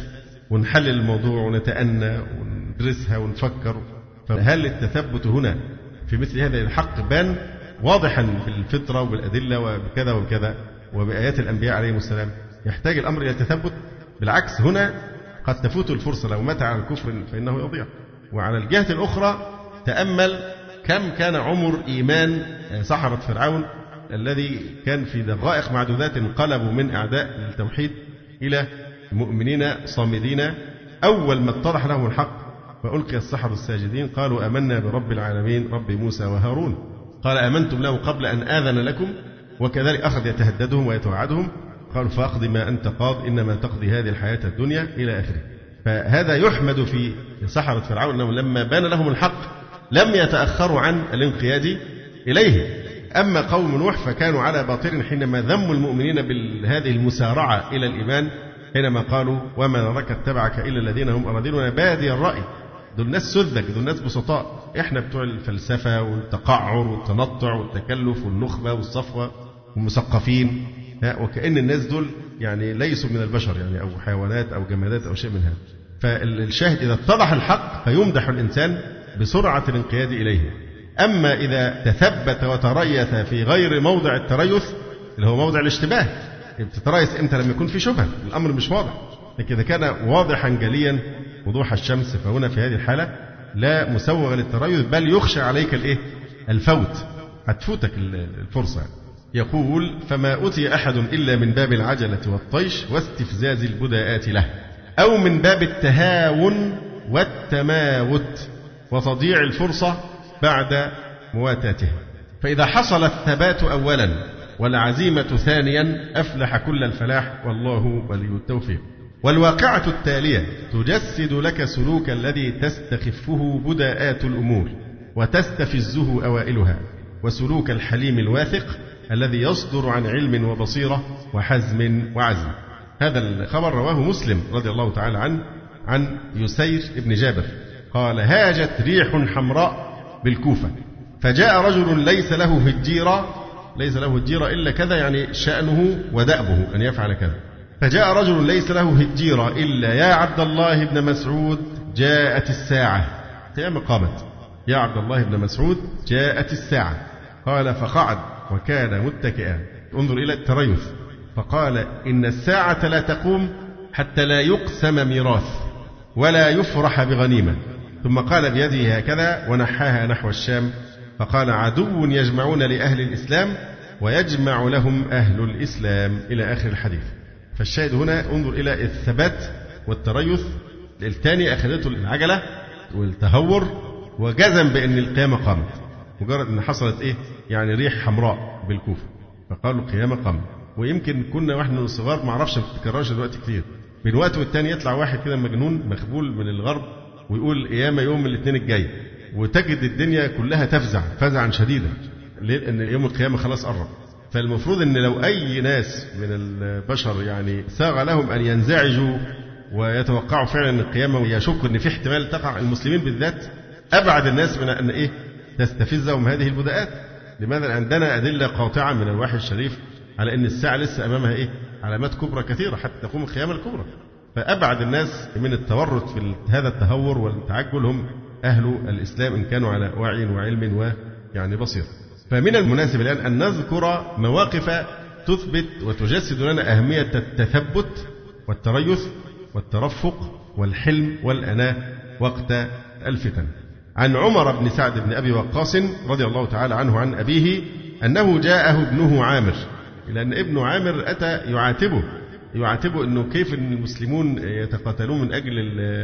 ونحلل الموضوع ونتأنى وندرسها ونفكر. فهل التثبت هنا في مثل هذا الحق بان واضحا بالفطرة وبالأدلة وبكذا وبكذا وبآيات الأنبياء عليهم السلام، يحتاج الأمر إلى التثبت؟ بالعكس، هنا قد تفوت الفرصة، لو مات على الكفر فإنه يضيع. وعلى الجهة الأخرى تأمل كم كان عمر إيمان سحرة فرعون الذي كان في دقائق معدودات انقلبوا من أعداء التوحيد إلى مؤمنين صامدين. أول ما اتضح لهم الحق فألقي السحرة الساجدين قالوا آمنا برب العالمين رب موسى وهارون. قال آمنتم له قبل أن آذن لكم، وكذلك أخذ يتهددهم ويتوعدهم. قالوا فأقض ما أنت قاض إنما تقضي هذه الحياة الدنيا إلى آخره. فهذا يحمد في سحرة فرعون أنهم لما بان لهم الحق لم يتأخروا عن الانقياد إليه. أما قوم نوح فكانوا على باطل حينما ذموا المؤمنين بهذه المسارعة إلى الإيمان، حينما قالوا وما نراك اتبعك إلا الذين هم أراذلنا بادي الرأي. دول ناس سذج، دول ناس بسطاء، إحنا بتوع الفلسفة والتقعر والتنطع والتكلف والنخبة والصفوة والمثقفين، وكأن الناس دول يعني ليسوا من البشر يعني أو حيوانات أو جمادات أو شيء من هذا. فالشاهد إذا اتضح الحق فيمدح الإنسان بسرعة الانقياد إليه. أما إذا تثبت وتريث في غير موضع التريث اللي هو موضع الاشتباه، بتتريث إمتى؟ لما يكون في شبهة، الأمر مش واضح. لكن إذا كان واضحا جليا وضوح الشمس فهنا في هذه الحالة لا مسوغ للتريث، بل يخشى عليك الإيه؟ الفوت، هتفوتك الفرصة. يقول فما أتي أحد إلا من باب العجلة والطيش واستفزاز البداءات له، أو من باب التهاون والتماوت وتضييع الفرصة بعد مواتاتها. فإذا حصل الثبات أولا والعزيمة ثانيا أفلح كل الفلاح والله ولي التوفيق. والواقعة التالية تجسد لك سلوك الذي تستخفه بداءات الأمور وتستفزه أوائلها، وسلوك الحليم الواثق الذي يصدر عن علم وبصيرة وحزم وعزم. هذا الخبر رواه مسلم رضي الله تعالى عنه عن يسير بن جابر قال هاجت ريح حمراء بالكوفة فجاء رجل ليس له هجيرة ليس له هجيرة إلا كذا، يعني شأنه ودأبه أن يفعل كذا. فجاء رجل ليس له هجيرة إلا يا عبد الله بن مسعود جاءت الساعة. قيامة قامت، يا عبد الله بن مسعود جاءت الساعة. قال فقعد وكان متكئا. انظر إلى التريث. فقال إن الساعة لا تقوم حتى لا يقسم ميراث ولا يفرح بغنيمة. ثم قال بيده هكذا ونحاها نحو الشام فقال عدو يجمعون لأهل الإسلام ويجمع لهم أهل الإسلام إلى آخر الحديث. فالشاهد هنا انظر إلى الثبات والتريث. الثاني أخذته العجلة والتهور وجزم بأن القيامة قامت، مجرد أن حصلت إيه يعني ريح حمراء بالكوفة فقالوا القيامة قامت. ويمكن كنا واحنا صغار ما اعرفش، ما بتتكررش دلوقتي كتير، من وقت والتاني يطلع واحد كده مجنون مخبول من الغرب ويقول قيامة يوم الاثنين الجاي، وتجد الدنيا كلها تفزع فزعا شديدا لأن يوم القيامة خلاص قرب. فالمفروض أن لو أي ناس من البشر يعني ساغ لهم أن ينزعجوا ويتوقعوا فعلا أن القيامة ويشكوا أن في احتمال تقع المسلمين بالذات، أبعد الناس من أن إيه تستفزهم هذه البداءات. لماذا؟ عندنا أدلة قاطعة من الوحي الشريف على أن الساعة لسه أمامها إيه علامات كبرى كثيرة حتى تقوم القيامة الكبرى. فأبعد الناس من التورط في هذا التهور والتعجل هم أهل الإسلام إن كانوا على وعي وعلم ويعني بصير. فمن المناسب الآن أن نذكر مواقف تثبت وتجسد لنا أهمية التثبت والتريث والترفق والحلم والأناة وقت الفتن. عن عمر بن سعد بن أبي وقاص رضي الله تعالى عنه عن أبيه أنه جاءه ابنه عامر، لأن ابن عامر أتى يعاتبه يعاتبه أنه كيف أن المسلمون يتقاتلون من أجل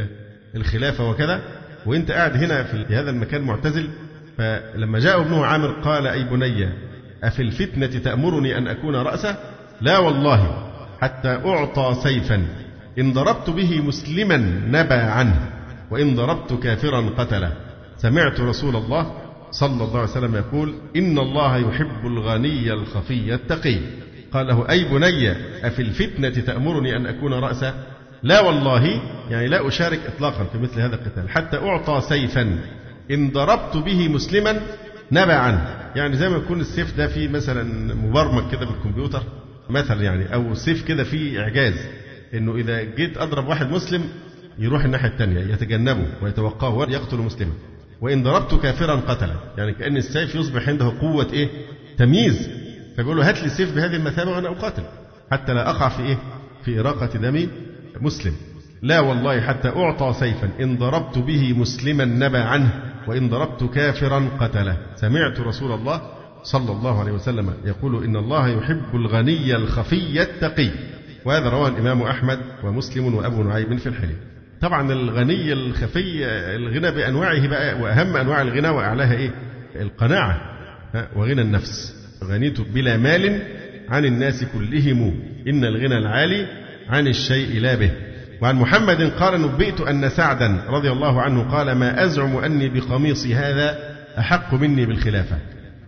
الخلافة وكذا وأنت قاعد هنا في هذا المكان معتزل. فلما جاء ابنه عامر قال أي بني أفي الفتنة تأمرني أن أكون رأسه؟ لا والله حتى أعطى سيفا إن ضربت به مسلما نبى عنه وإن ضربت كافرا قتله. سمعت رسول الله صلى الله عليه وسلم يقول إن الله يحب الغني الخفي التقي. قال له أي بني أفي الفتنة تأمرني أن أكون رأسه؟ لا والله يعني لا أشارك إطلاقا في مثل هذا القتال حتى أعطى سيفا إن ضربت به مسلما نبى عنه. يعني زي ما يكون السيف ده فيه مثلا مبرمج كده بالكمبيوتر مثلا، يعني أو سيف كده فيه إعجاز إنه إذا جيت أضرب واحد مسلم يروح الناحية الثانية يتجنبه ويتوقاه ويقتل مسلما. وإن ضربت كافرا قتله، يعني كأن السيف يصبح عنده قوة إيه؟ تمييز. فيقول له هات لي سيف بهذه المثابة وأنا أقاتل حتى لا أقع في إيه؟ في إراقة دم مسلم. لا والله حتى أعطى سيفا إن ضربت به مسلما نبى عنه وإن ضربت كافرا قتله. سمعت رسول الله صلى الله عليه وسلم يقول إن الله يحب الغني الخفي التقي. وهذا رواه الإمام أحمد ومسلم وأبو نعيم في الحلي. طبعا الغني الخفي الغنى بأنواعه بقى، وأهم أنواع الغنى وأعلاها إيه؟ القناعة وغنى النفس. غنيت بلا مال عن الناس كلهم إن الغنى العالي عن الشيء لا به. وعن محمد قال نبئت أن سعدا رضي الله عنه قال ما أزعم أني بقميصي هذا أحق مني بالخلافة.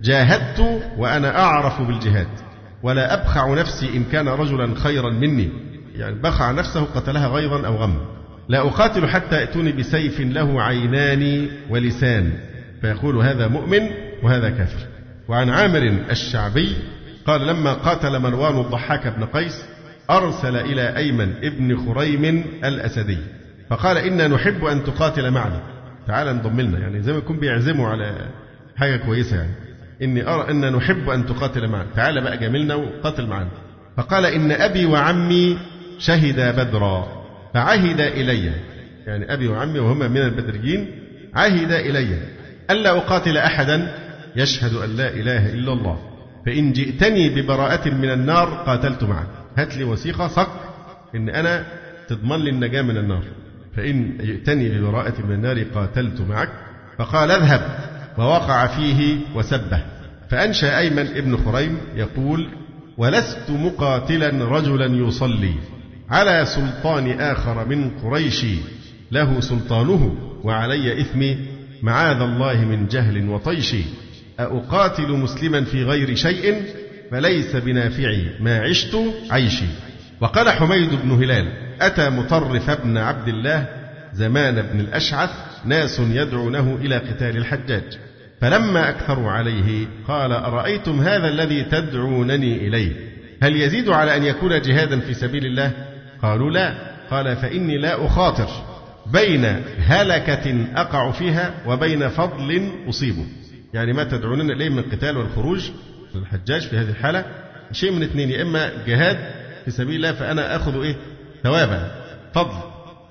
جاهدت وأنا أعرف بالجهاد ولا أبخع نفسي إن كان رجلا خيرا مني، يعني بخع نفسه قتلها غيظا أو غما. لا أقاتل حتى يأتوني بسيف له عينان ولسان فيقول هذا مؤمن وهذا كافر. وعن عامر الشعبي قال لما قاتل مروان الضحاك بن قيس أرسل إلى أيمن ابن خريم الأسدي فقال إنا نحب أن تقاتل معنا، تعال انضم لنا، يعني زي ما يكون بيعزموا على حاجة كويسة، يعني إني أرى أن نحب أن تقاتل معنا، تعال بقى جاملنا وقاتل معنا. فقال إن أبي وعمي شهدا بدرا فعهد إلي، يعني أبي وعمي وهما من البدريين عهد إلي ألا أقاتل أحدا يشهد أن لا إله إلا الله، فإن جئتني ببراءة من النار قاتلت معك. هات لي وثيقة صك إن أنا تضمن لي النجاة من النار، فإن جئتني ببراءة من النار قاتلت معك. فقال اذهب، ووقع فيه وسبه. فأنشأ أيمن ابن خريم يقول ولست مقاتلا رجلا يصلي على سلطان آخر من قريش له سلطانه وعلي إثمي معاذ الله من جهل وطيش. أقاتل مسلما في غير شيء فليس بنافعي ما عشت عيشي. وقال حميد بن هلال أتى مطرف بن عبد الله زمان بن الأشعث ناس يدعونه إلى قتال الحجاج فلما أكثروا عليه قال أرأيتم هذا الذي تدعونني إليه هل يزيد على أن يكون جهادا في سبيل الله؟ قالوا لا. قال فإني لا أخاطر بين هلكة أقع فيها وبين فضل أصيبه، يعني ما تدعوننا إليه من القتال والخروج الحجاج في هذه الحالة شيء من اثنين، يا إما جهاد في سبيل الله فأنا أخذ إيه ثوابا فضل،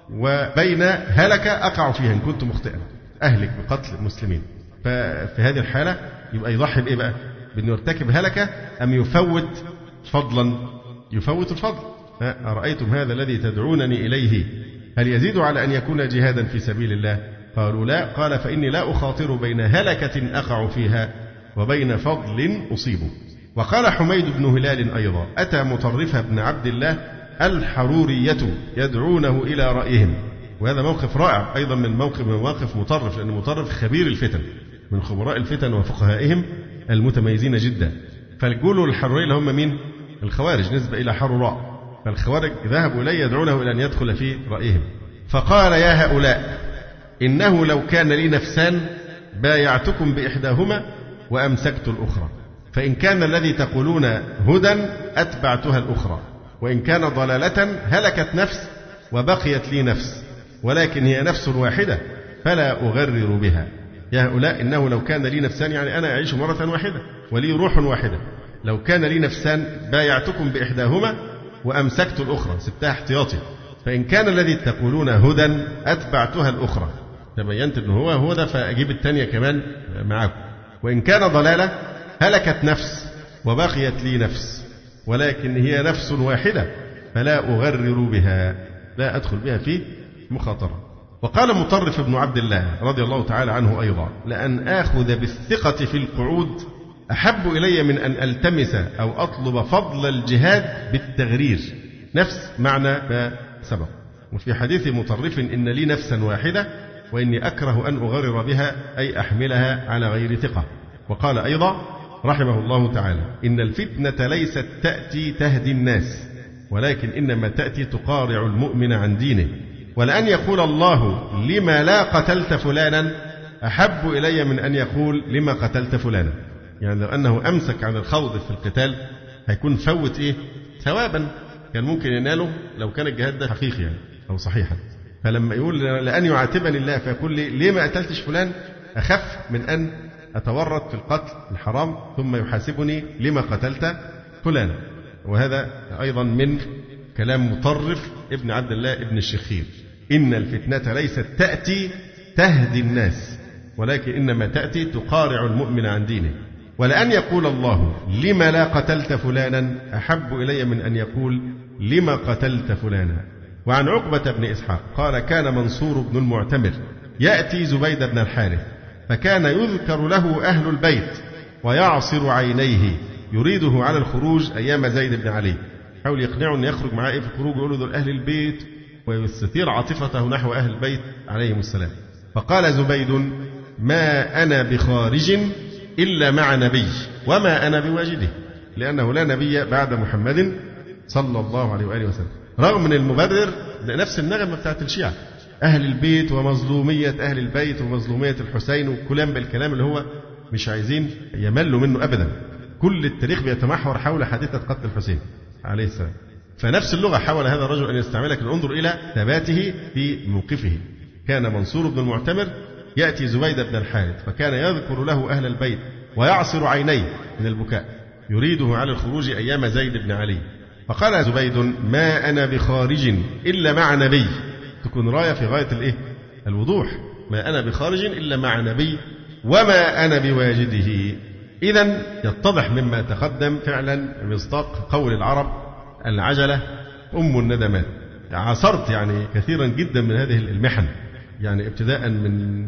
وبين هلكة أقع فيها إن كنت مخطئا أهلك بقتل المسلمين. ففي هذه الحالة يبقى يضحي بإيه بقى؟ بأنه يرتكب هلكة أم يفوت فضلا؟ يفوت الفضل. أرأيتم هذا الذي تدعونني إليه هل يزيد على أن يكون جهادا في سبيل الله؟ قالوا لا. قال فإني لا أخاطر بين هلكة أقع فيها وبين فضل أصيبه. وقال حميد بن هلال أيضا أتى مطرف بن عبد الله الحرورية يدعونه إلى رأيهم، وهذا موقف رائع أيضا من موقف من مواقف مطرف، لأن مطرف خبير الفتن من خبراء الفتن وفقهائهم المتميزين جدا. فالجول الحرورية اللي هم مين؟ الخوارج نسبة إلى حروراء، فالخوارج ذهبوا إليه يدعونه إلى أن يدخل في رأيهم. فقال يا هؤلاء إنه لو كان لي نفسان بايعتكم بإحداهما وأمسكت الأخرى، فإن كان الذي تقولون هدى أتبعتها الأخرى، وإن كان ضلالة هلكت نفس وبقيت لي نفس، ولكن هي نفس واحدة فلا أغرر بها. يا هؤلاء إنه لو كان لي نفسان، يعني أنا أعيش مرة واحدة ولي روح واحدة، لو كان لي نفسان بايعتكم بإحداهما وأمسكت الأخرى سبتها احتياطي، فإن كان الذي تقولون هدى أتبعتها الأخرى، تبينت أنه هو هو ده فأجيب الثانية كمان معاكم، وإن كان ضلالة هلكت نفس وبقيت لي نفس، ولكن هي نفس واحدة فلا أغرر بها، لا أدخل بها في مخاطرة. وقال مطرف بن عبد الله رضي الله تعالى عنه أيضا لأن آخذ بالثقة في القعود أحب إلي من أن ألتمس أو أطلب فضل الجهاد بالتغرير، نفس معنى ما سبق. وفي حديث مطرف إن لي نفسا واحدة وإني أكره أن أغرر بها أي أحملها على غير ثقة. وقال أيضا رحمه الله تعالى إن الفتنة ليست تأتي تهدي الناس، ولكن إنما تأتي تقارع المؤمن عن دينه، ولأن يقول الله لما لا قتلت فلانا أحب إلي من أن يقول لما قتلت فلانا. يعني لو أنه أمسك عن الخوض في القتال هيكون فوت إيه ثوابا كان ممكن يناله لو كان الجهاد ده حقيقي يعني أو صحيحا، فلما يقول لأن يعاتبني الله فيقول لي ليه ما قتلتش فلان، أخف من أن أتورط في القتل الحرام ثم يحاسبني لما قتلت فلان. وهذا أيضا من كلام مطرف ابن عبد الله ابن الشخير: إن الفتنة ليست تأتي تهدي الناس ولكن إنما تأتي تقارع المؤمن عن دينه. ولأن يقول الله لما لا قتلت فلانا أحب إلي من أن يقول لما قتلت فلانا. وعن عقبة بن إسحاق قال: كان منصور بن المعتمر يأتي زبيد بن الحارث فكان يذكر له أهل البيت ويعصر عينيه يريده على الخروج أيام زيد بن علي. حاول يقنعه أن يخرج معاه في الخروج ويقول له دول أهل البيت ويستثير عاطفته نحو أهل البيت عليهم السلام. فقال زبيد: ما أنا بخارج إلا مع نبي وما أنا بواجده، لأنه لا نبي بعد محمد صلى الله عليه وآله وسلم. رغم من المبرر نفس النغمة بتاعت الشيعة، أهل البيت ومظلومية أهل البيت ومظلومية الحسين وكلام بالكلام اللي هو مش عايزين يملوا منه أبدا. كل التاريخ بيتمحور حول حادثة قتل الحسين عليه السلام. فنفس اللغة حاول هذا الرجل أن يستعملها، لكن انظر إلى ثباته في موقفه. كان منصور بن المعتمر يأتي زبيد بن الحارث فكان يذكر له أهل البيت ويعصر عينيه من البكاء يريده على الخروج أيام زيد بن علي. فقال زبيد: ما أنا بخارج إلا مع نبي. تكون راية في غاية الإيه؟ الوضوح. ما أنا بخارج إلا مع نبي وما أنا بواجده. إذن يتضح مما تقدم فعلا مصداق قول العرب: العجلة أم الندمات. عاصرت يعني كثيرا جدا من هذه المحن، يعني ابتداء من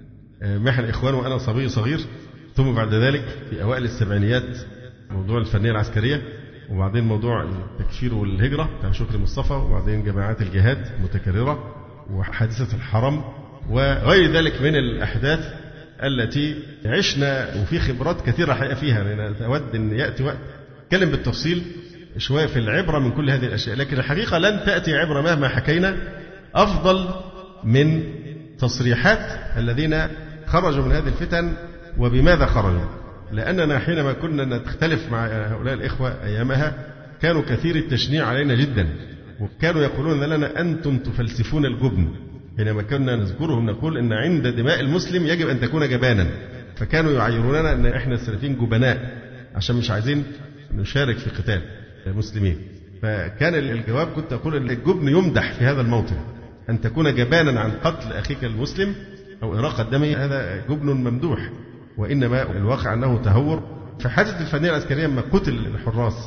محن إخوان وأنا صبي صغير، ثم بعد ذلك في أوائل السبعينيات موضوع الفنية العسكرية، وبعدين موضوع التكفير والهجرة بتاع شكري مصطفى، وبعدين جماعات الجهاد متكررة، وحادثة الحرم، وغير ذلك من الأحداث التي عشنا وفي خبرات كثيرة حقيقة فيها. لأن أود أن يأتي وقت أتكلم بالتفصيل شوية في العبرة من كل هذه الأشياء، لكن الحقيقة لن تأتي عبرة مهما حكينا أفضل من تصريحات الذين خرجوا من هذه الفتن وبماذا خرجوا. لأننا حينما كنا نختلف مع هؤلاء الإخوة أيامها كانوا كثير التشنيع علينا جدا، وكانوا يقولون لنا أنتم تفلسفون الجبن. حينما كنا نذكرهم نقول إن عند دماء المسلم يجب أن تكون جبانا، فكانوا يعيروننا أن إحنا السلفيين جبناء عشان مش عايزين نشارك في قتال المسلمين. فكان الجواب كنت أقول أن الجبن يمدح في هذا الموطن، أن تكون جبانا عن قتل أخيك المسلم أو إراقة دمه، هذا جبن ممدوح، وإنما الواقع أنه تهور. فحادثة الفنية العسكرية لما قتل الحراس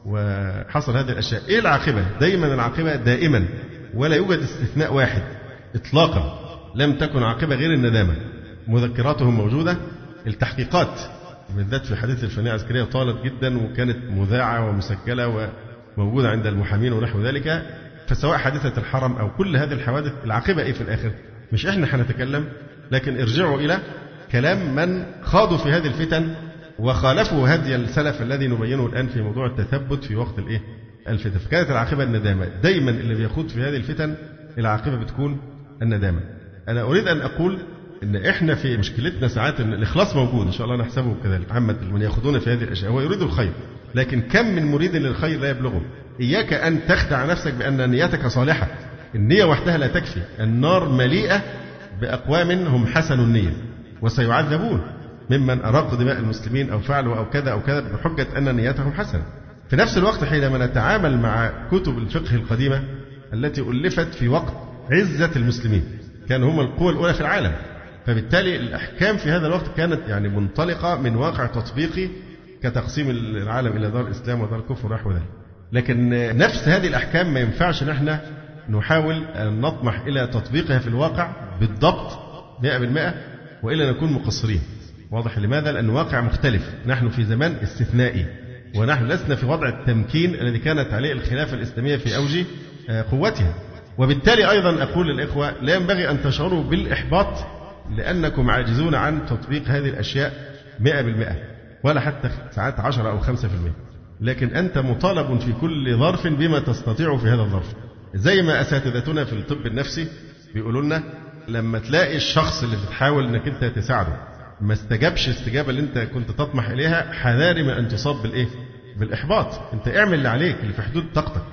وحصل هذه الأشياء، إيه العاقبة؟ دائما العاقبة دائما، ولا يوجد استثناء واحد إطلاقا لم تكن عاقبة غير الندامة. مذكراتهم موجودة، التحقيقات بالذات في حادثة الفنية العسكرية طالت جدا وكانت مذاعة ومسجلة وموجودة عند المحامين ونحو ذلك. فسواء حادثة الحرم أو كل هذه الحوادث العاقبة إيه في الآخر؟ مش إحنا هنتكلم، لكن ارجعوا إلى كلام من خاضوا في هذه الفتن وخالفوا هدي السلف الذي نبينه الآن في موضوع التثبت في وقت الإيه؟ الفتن. فكانت العاقبة الندامة. دايما اللي بيخوض في هذه الفتن العاقبة بتكون الندامة. أنا أريد أن أقول إن إحنا في مشكلتنا ساعات إن الإخلاص موجود إن شاء الله نحسبه كذلك. عامة من يأخذون في هذه الأشياء هو يريد الخير، لكن كم من مريد للخير لا يبلغه. إياك أن تخدع نفسك بأن نيتك صالحة. النية وحدها لا تكفي. النار مليئة بأقوام هم حسن النية وسيعذبون ممن أراقوا دماء المسلمين أو فعلوا أو كذا أو كذا بحجة أن نيتهم حسنة. في نفس الوقت حينما نتعامل مع كتب الفقه القديمة التي ألفت في وقت عزة المسلمين، كانوا هم القوى الأولى في العالم، فبالتالي الأحكام في هذا الوقت كانت يعني منطلقة من واقع تطبيقي كتقسيم العالم إلى دار الإسلام ودار الكفر ونحو ذلك. لكن نفس هذه الأحكام ما ينفعش نحن نحاول أن نطمح إلى تطبيقها في الواقع بالضبط مئة بالمئة وإلا نكون مقصرين. واضح لماذا؟ لأن واقع مختلف. نحن في زمان استثنائي، ونحن لسنا في وضع التمكين الذي كانت عليه الخلافة الإسلامية في أوج قوتها. وبالتالي أيضا أقول للإخوة لا ينبغي أن تشعروا بالإحباط لأنكم عاجزون عن تطبيق هذه الأشياء مئة بالمئة ولا حتى ساعات عشرة أو خمسة في المئة، لكن أنت مطالب في كل ظرف بما تستطيع في هذا الظرف. زي ما أساتذتنا في الطب النفسي بيقولوا لنا لما تلاقي الشخص اللي بتحاول أنك أنت تساعده ما استجابش استجابة اللي أنت كنت تطمح إليها، حذاري من أن تصاب بالإيه؟ بالإحباط. أنت اعمل اللي عليك اللي في حدود طاقتك،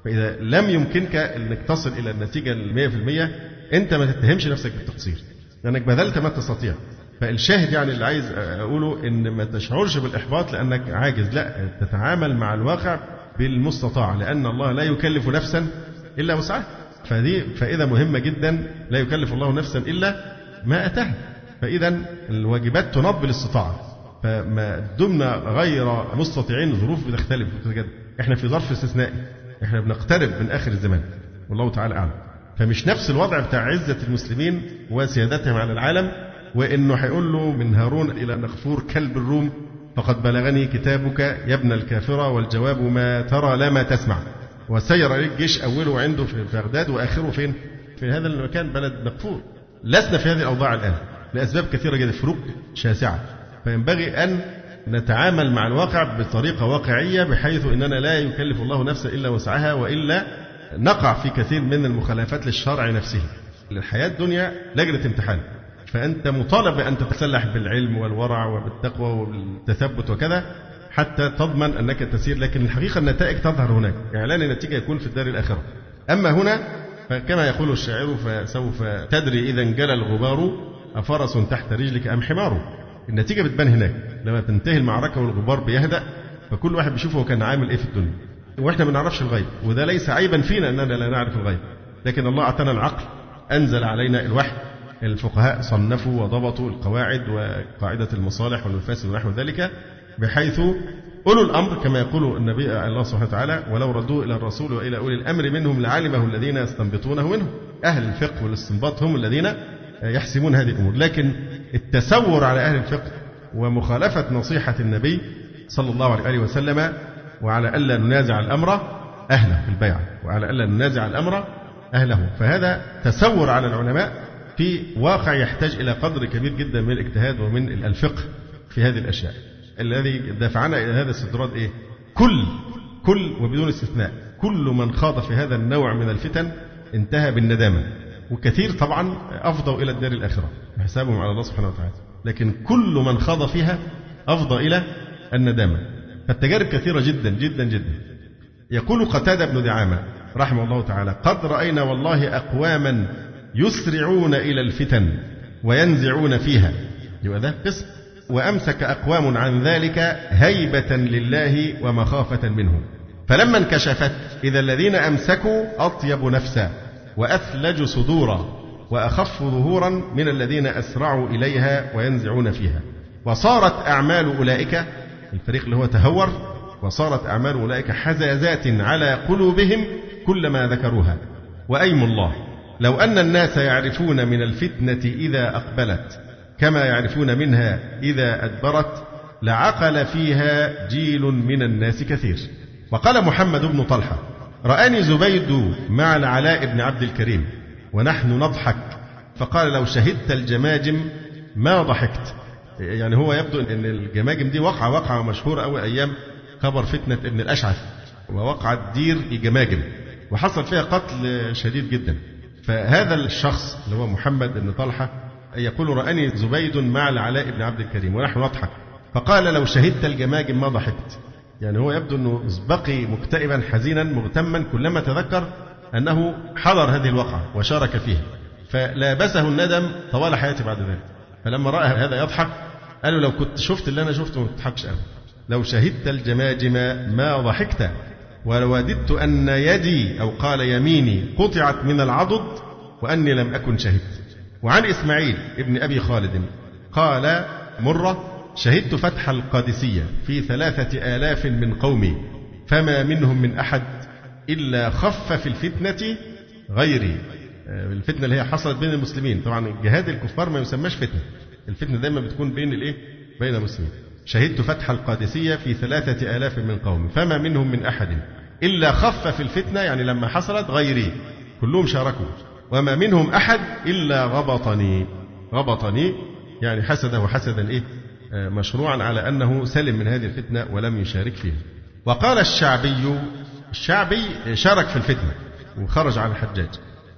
فإذا لم يمكنك أنك تصل إلى النتيجة المئة في المئة أنت ما تتهمش نفسك بالتقصير لأنك بذلت ما تستطيع. فالشاهد يعني اللي عايز أقوله إن ما تشعرش بالإحباط لأنك عاجز، لا، تتعامل مع الواقع بالمستطاع، لأن الله لا يكلف نفسا إلا وسعها. فدي فائدة مهمة جدا، لا يكلف الله نفسا إلا ما أتاها. فإذا الواجبات تنض بالاستطاعة، فما دمنا غير مستطيعين ظروف بتختلف وتتجدد. احنا في ظرف استثنائي، احنا بنقترب من آخر الزمان والله تعالى أعلم. فمش نفس الوضع بتاع عزة المسلمين وسيادتهم على العالم، وإنه هيقول له من هارون إلى نغفور كلب الروم فقد بلغني كتابك يا ابن الكافرة والجواب ما ترى لا ما تسمع. وسير عليك جيش أوله عنده في بغداد وآخره فين؟ في هذا المكان بلد نغفور. لسنا في هذه الأوضاع الآن لأسباب كثيرة جدا، فروق شاسعة. فينبغي أن نتعامل مع الواقع بطريقة واقعية بحيث أننا لا يكلف الله نفسا إلا وسعها، وإلا نقع في كثير من المخالفات للشرع نفسه. الحياة الدنيا لجنة امتحان، فأنت مطالب بأن تتسلح بالعلم والورع وبالتقوى وبالتثبت وكذا حتى تضمن أنك تسير. لكن الحقيقة النتائج تظهر هناك، إعلان النتيجة يكون في الدار الآخرة. أما هنا فكما يقول الشاعر فسوف تدري إذا انجلى الغبار أفرس تحت رجلك أم حمار. النتيجة بتبان هناك لما تنتهي المعركة والغبار بيهدأ، فكل واحد بيشوفه كان عامل إيه في الدنيا. وإحنا ما نعرفش الغيب، وده ليس عيبا فينا أننا لا نعرف الغيب، لكن الله أعطانا العقل، أنزل علينا الوحي. الفقهاء صنفوا وضبطوا القواعد وقاعدة المصالح والمفاسد ونحو ذلك، بحيث أولو الأمر كما يقول النبي الله سبحانه وتعالى ولو ردوه إلى الرسول وإلى أولي الأمر منهم لعلمه الذين يستنبطونه منهم. أهل الفقه والاستنباط هم الذين يحسمون هذه الأمور. لكن التسور على أهل الفقه ومخالفة نصيحة النبي صلى الله عليه وسلم، وعلى ألا ننازع الأمر أهله في البيعة، وعلى ألا ننازع الأمر أهله، فهذا تسور على العلماء في واقع يحتاج إلى قدر كبير جدا من الاجتهاد ومن الفقه في هذه الأشياء. الذي دفعنا إلى هذا الاستطراد إيه؟ كل كل وبدون استثناء كل من خاض في هذا النوع من الفتن انتهى بالندامة، وكثير طبعا أفضوا إلى الدار الآخرة بحسابهم على الله سبحانه وتعالى، لكن كل من خاض فيها أفضى إلى الندامة. فالتجارب كثيرة جدا جدا جدا. يقول قتادة بن دعامة رحمه الله تعالى قد رأينا والله أقواما يسرعون إلى الفتن وينزعون فيها، يبقى ده قسم، وأمسك أقوام عن ذلك هيبة لله ومخافة منه، فلما انكشفت إذا الذين أمسكوا أطيب نفسا وأثلج صدورا وأخف ظهورا من الذين أسرعوا إليها وينزعون فيها، وصارت أعمال أولئك، الفريق اللي هو تهور، وصارت أعمال أولئك حزازات على قلوبهم كلما ذكروها. وأيم الله لو أن الناس يعرفون من الفتنة إذا أقبلت كما يعرفون منها إذا أدبرت لعقل فيها جيل من الناس كثير. وقال محمد بن طلحة رآني زبيد مع العلاء بن عبد الكريم ونحن نضحك فقال لو شهدت الجماجم ما ضحكت. يعني هو يبدو أن الجماجم دي وقعة وقعة مشهورة أول أيام خبر فتنة ابن الأشعث، ووقعت دير الجماجم وحصل فيها قتل شديد جدا. فهذا الشخص اللي هو محمد بن طلحة يقول رآني زبيد مع العلاء بن عبد الكريم ونحن نضحك فقال لو شهدت الجماجم ما ضحكت. يعني هو يبدو أنه بقي مكتئبا حزينا مغتما كلما تذكر أنه حضر هذه الوقعة وشارك فيها، فلابسه الندم طوال حياته بعد ذلك. فلما رأى هذا يضحك قال له لو كنت شفت اللي أنا شفته ما تضحكش أبدا، لو شهدت الجماجم ما ضحكت ولوددت أن يدي أو قال يميني قطعت من العضد وأني لم أكن شهدت. وعن إسماعيل ابن أبي خالد قال مرة شهدت فتح القادسية في ثلاثة آلاف من قومي فما منهم من أحد إلا خف في الفتنة غيري. الفتنة اللي هي حصلت بين المسلمين، طبعا جهاد الكفار ما يسماش فتنة، الفتنة دايما بتكون بين الإيه؟ بين المسلمين. شهدت فتح القادسية في ثلاثة آلاف من قومي فما منهم من أحد إلا خف في الفتنة، يعني لما حصلت غيري كلهم شاركوا، وما منهم أحد إلا غبطني. غبطني يعني حسده حسدا إيه؟ مشروعا على أنه سلم من هذه الفتنة ولم يشارك فيها. وقال الشعبي الشعبي شارك في الفتنة وخرج على الحجاج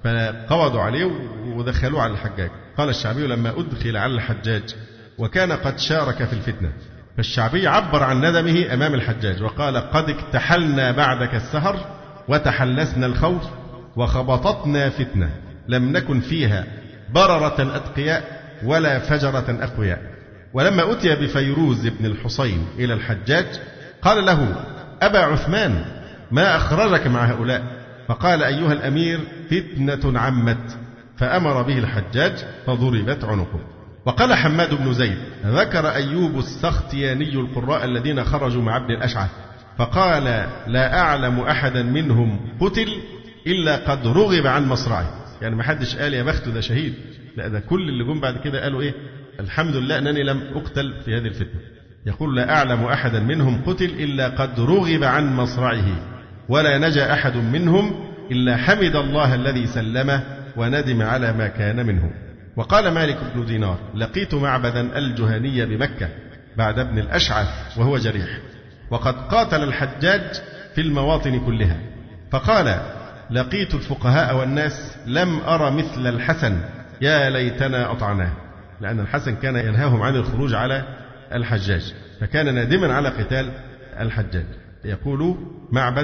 فقبضوا عليه ودخلوه على الحجاج. قال الشعبي لما أدخل على الحجاج وكان قد شارك في الفتنة، فالشعبي عبر عن ندمه أمام الحجاج وقال قد اكتحلنا بعدك السهر وتحلسنا الخوف وخبطتنا فتنة لم نكن فيها بررة الأتقياء ولا فجرة أقوياء. ولما أتي بفيروز بن الحصين إلى الحجاج قال له: أبا عثمان، ما أخرجك مع هؤلاء؟ فقال: أيها الأمير، فتنة عمت. فأمر به الحجاج فضربت عنقه. وقال حماد بن زيد: ذكر أيوب السختياني القراء الذين خرجوا مع ابن الأشعث فقال: لا أعلم أحدا منهم قتل إلا قد رغب عن مصرعه. يعني ما حدش قال يا بخت ده شهيد، لا، ده كل اللي جم بعد كده قالوا إيه؟ الحمد لله أنني لم أقتل في هذه الفتنة. يقول: لا أعلم أحدا منهم قتل إلا قد رغب عن مصرعه ولا نجا أحد منهم إلا حمد الله الذي سلمه وندم على ما كان منه. وقال مالك بن دينار: لقيت معبدا الجهني بمكة بعد ابن الأشعث وهو جريح، وقد قاتل الحجاج في المواطن كلها، فقال: لقيت الفقهاء والناس لم أرى مثل الحسن، يا ليتنا أطعناه. لأن الحسن كان ينهاهم عن الخروج على الحجاج، فكان نادما على قتال الحجاج. يقول معبد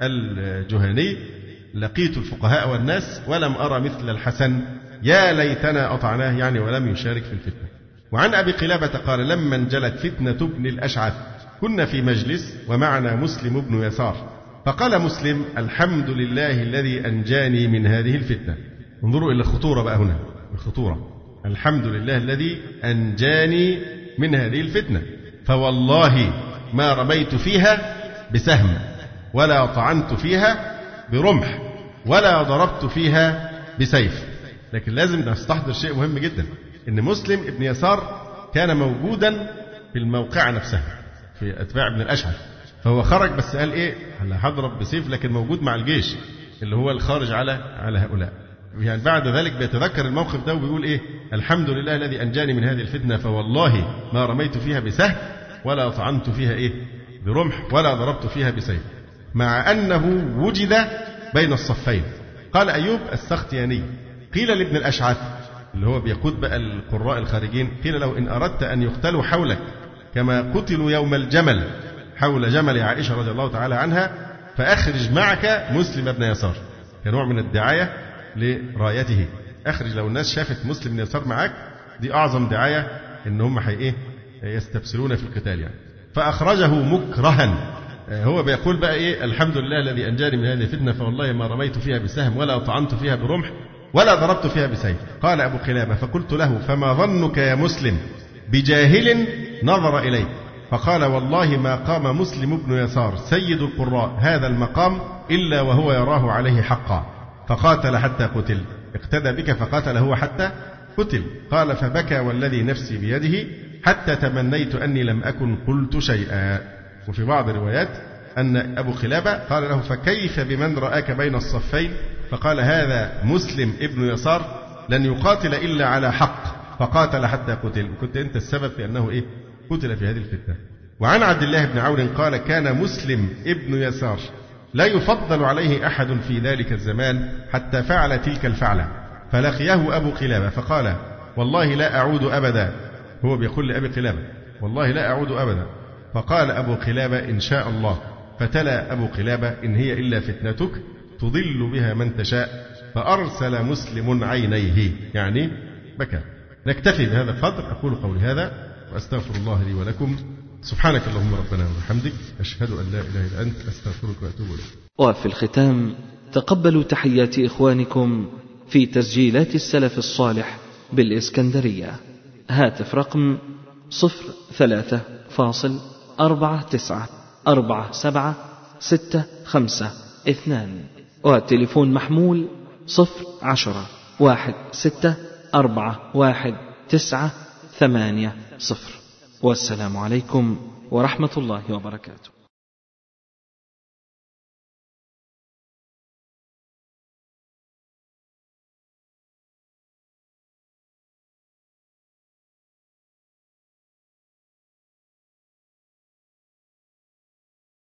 الجهني: لقيت الفقهاء والناس ولم أرى مثل الحسن، يا ليتنا أطعناه، يعني ولم يشارك في الفتنة. وعن أبي قلابة قال: لما انجلت فتنة ابن الأشعث كنا في مجلس ومعنا مسلم بن يسار، فقال مسلم: الحمد لله الذي أنجاني من هذه الفتنة. انظروا إلى الخطورة بقى هنا، الخطورة. الحمد لله الذي أنجاني من هذه الفتنة، فوالله ما رميت فيها بسهم ولا طعنت فيها برمح ولا ضربت فيها بسيف. لكن لازم نستحضر شيء مهم جدا، إن مسلم ابن يسار كان موجودا في الموقعة نفسها في أتباع ابن الأشعث، فهو خرج بس قال إيه؟ هلا هضرب بسيف، لكن موجود مع الجيش اللي هو الخارج على على هؤلاء. يعني بعد ذلك بيتذكر الموقف ده وبيقول إيه؟ الحمد لله الذي أنجاني من هذه الفتنة، فوالله ما رميت فيها بسهم ولا طعنت فيها إيه؟ برمح ولا ضربت فيها بسيف، مع أنه وجد بين الصفين. قال أيوب السختياني: قيل لابن الأشعث اللي هو بيقود بقى القراء الخارجين، قيل له: إن أردت أن يقتلوا حولك كما قتلوا يوم الجمل حول جمل عائشة رضي الله تعالى عنها فأخرج معك مسلم بن يسار، كنوع من الدعاية لرايته. أخرج، لو الناس شافت مسلم بن يسار معاك دي أعظم دعاية إن هم حي إيه يستبسلون في القتال يعني. فأخرجه مكرها. هو بيقول بقى إيه؟ الحمد لله الذي أنجاني من هذه الفتنة، فوالله ما رميت فيها بسهم ولا طعنت فيها برمح ولا ضربت فيها بسيف. قال أبو قلابة: فقلت له: فما ظنك يا مسلم بجاهل نظر إليك؟ فقال: والله ما قام مسلم بن يسار سيد القراء هذا المقام إلا وهو يراه عليه حقا، فقاتل حتى قتل، اقتدى بك فقاتل هو حتى قتل. قال: فبكى والذي نفسي بيده حتى تمنيت أني لم أكن قلت شيئا. وفي بعض الروايات أن أبو قلابة قال له: فكيف بمن رآك بين الصفين؟ فقال: هذا مسلم ابن يسار لن يقاتل إلا على حق، فقاتل حتى قتل، وكنت أنت السبب في أنه إيه؟ قتل في هذه الفتنة. وعن عبد الله بن عون قال: كان مسلم ابن يسار لا يفضل عليه أحد في ذلك الزمان حتى فعل تلك الفعلة، فلقيه أبو قلابة فقال: والله لا أعود أبدا. هو بيقول لأبي قلابة: والله لا أعود أبدا. فقال أبو قلابة: إن شاء الله. فتلا أبو قلابة: إن هي إلا فتنتك تضل بها من تشاء. فأرسل مسلم عينيه، يعني بكى. نكتفي بهذا القدر. أقول قولي هذا وأستغفر الله لي ولكم. سبحانك اللهم ربنا وبحمدك، أشهد أن لا إله إلا أنت، أستغفرك وأتوب إليك. وفي الختام تقبلوا تحيات إخوانكم في تسجيلات السلف الصالح بالإسكندرية. هاتف رقم صفر ثلاثة فاصل أربعة تسعة أربعة سبعة ستة خمسة اثنان، والتليفون محمول صفر عشرة واحد ستة أربعة واحد تسعة ثمانية صفر. والسلام عليكم ورحمة الله وبركاته.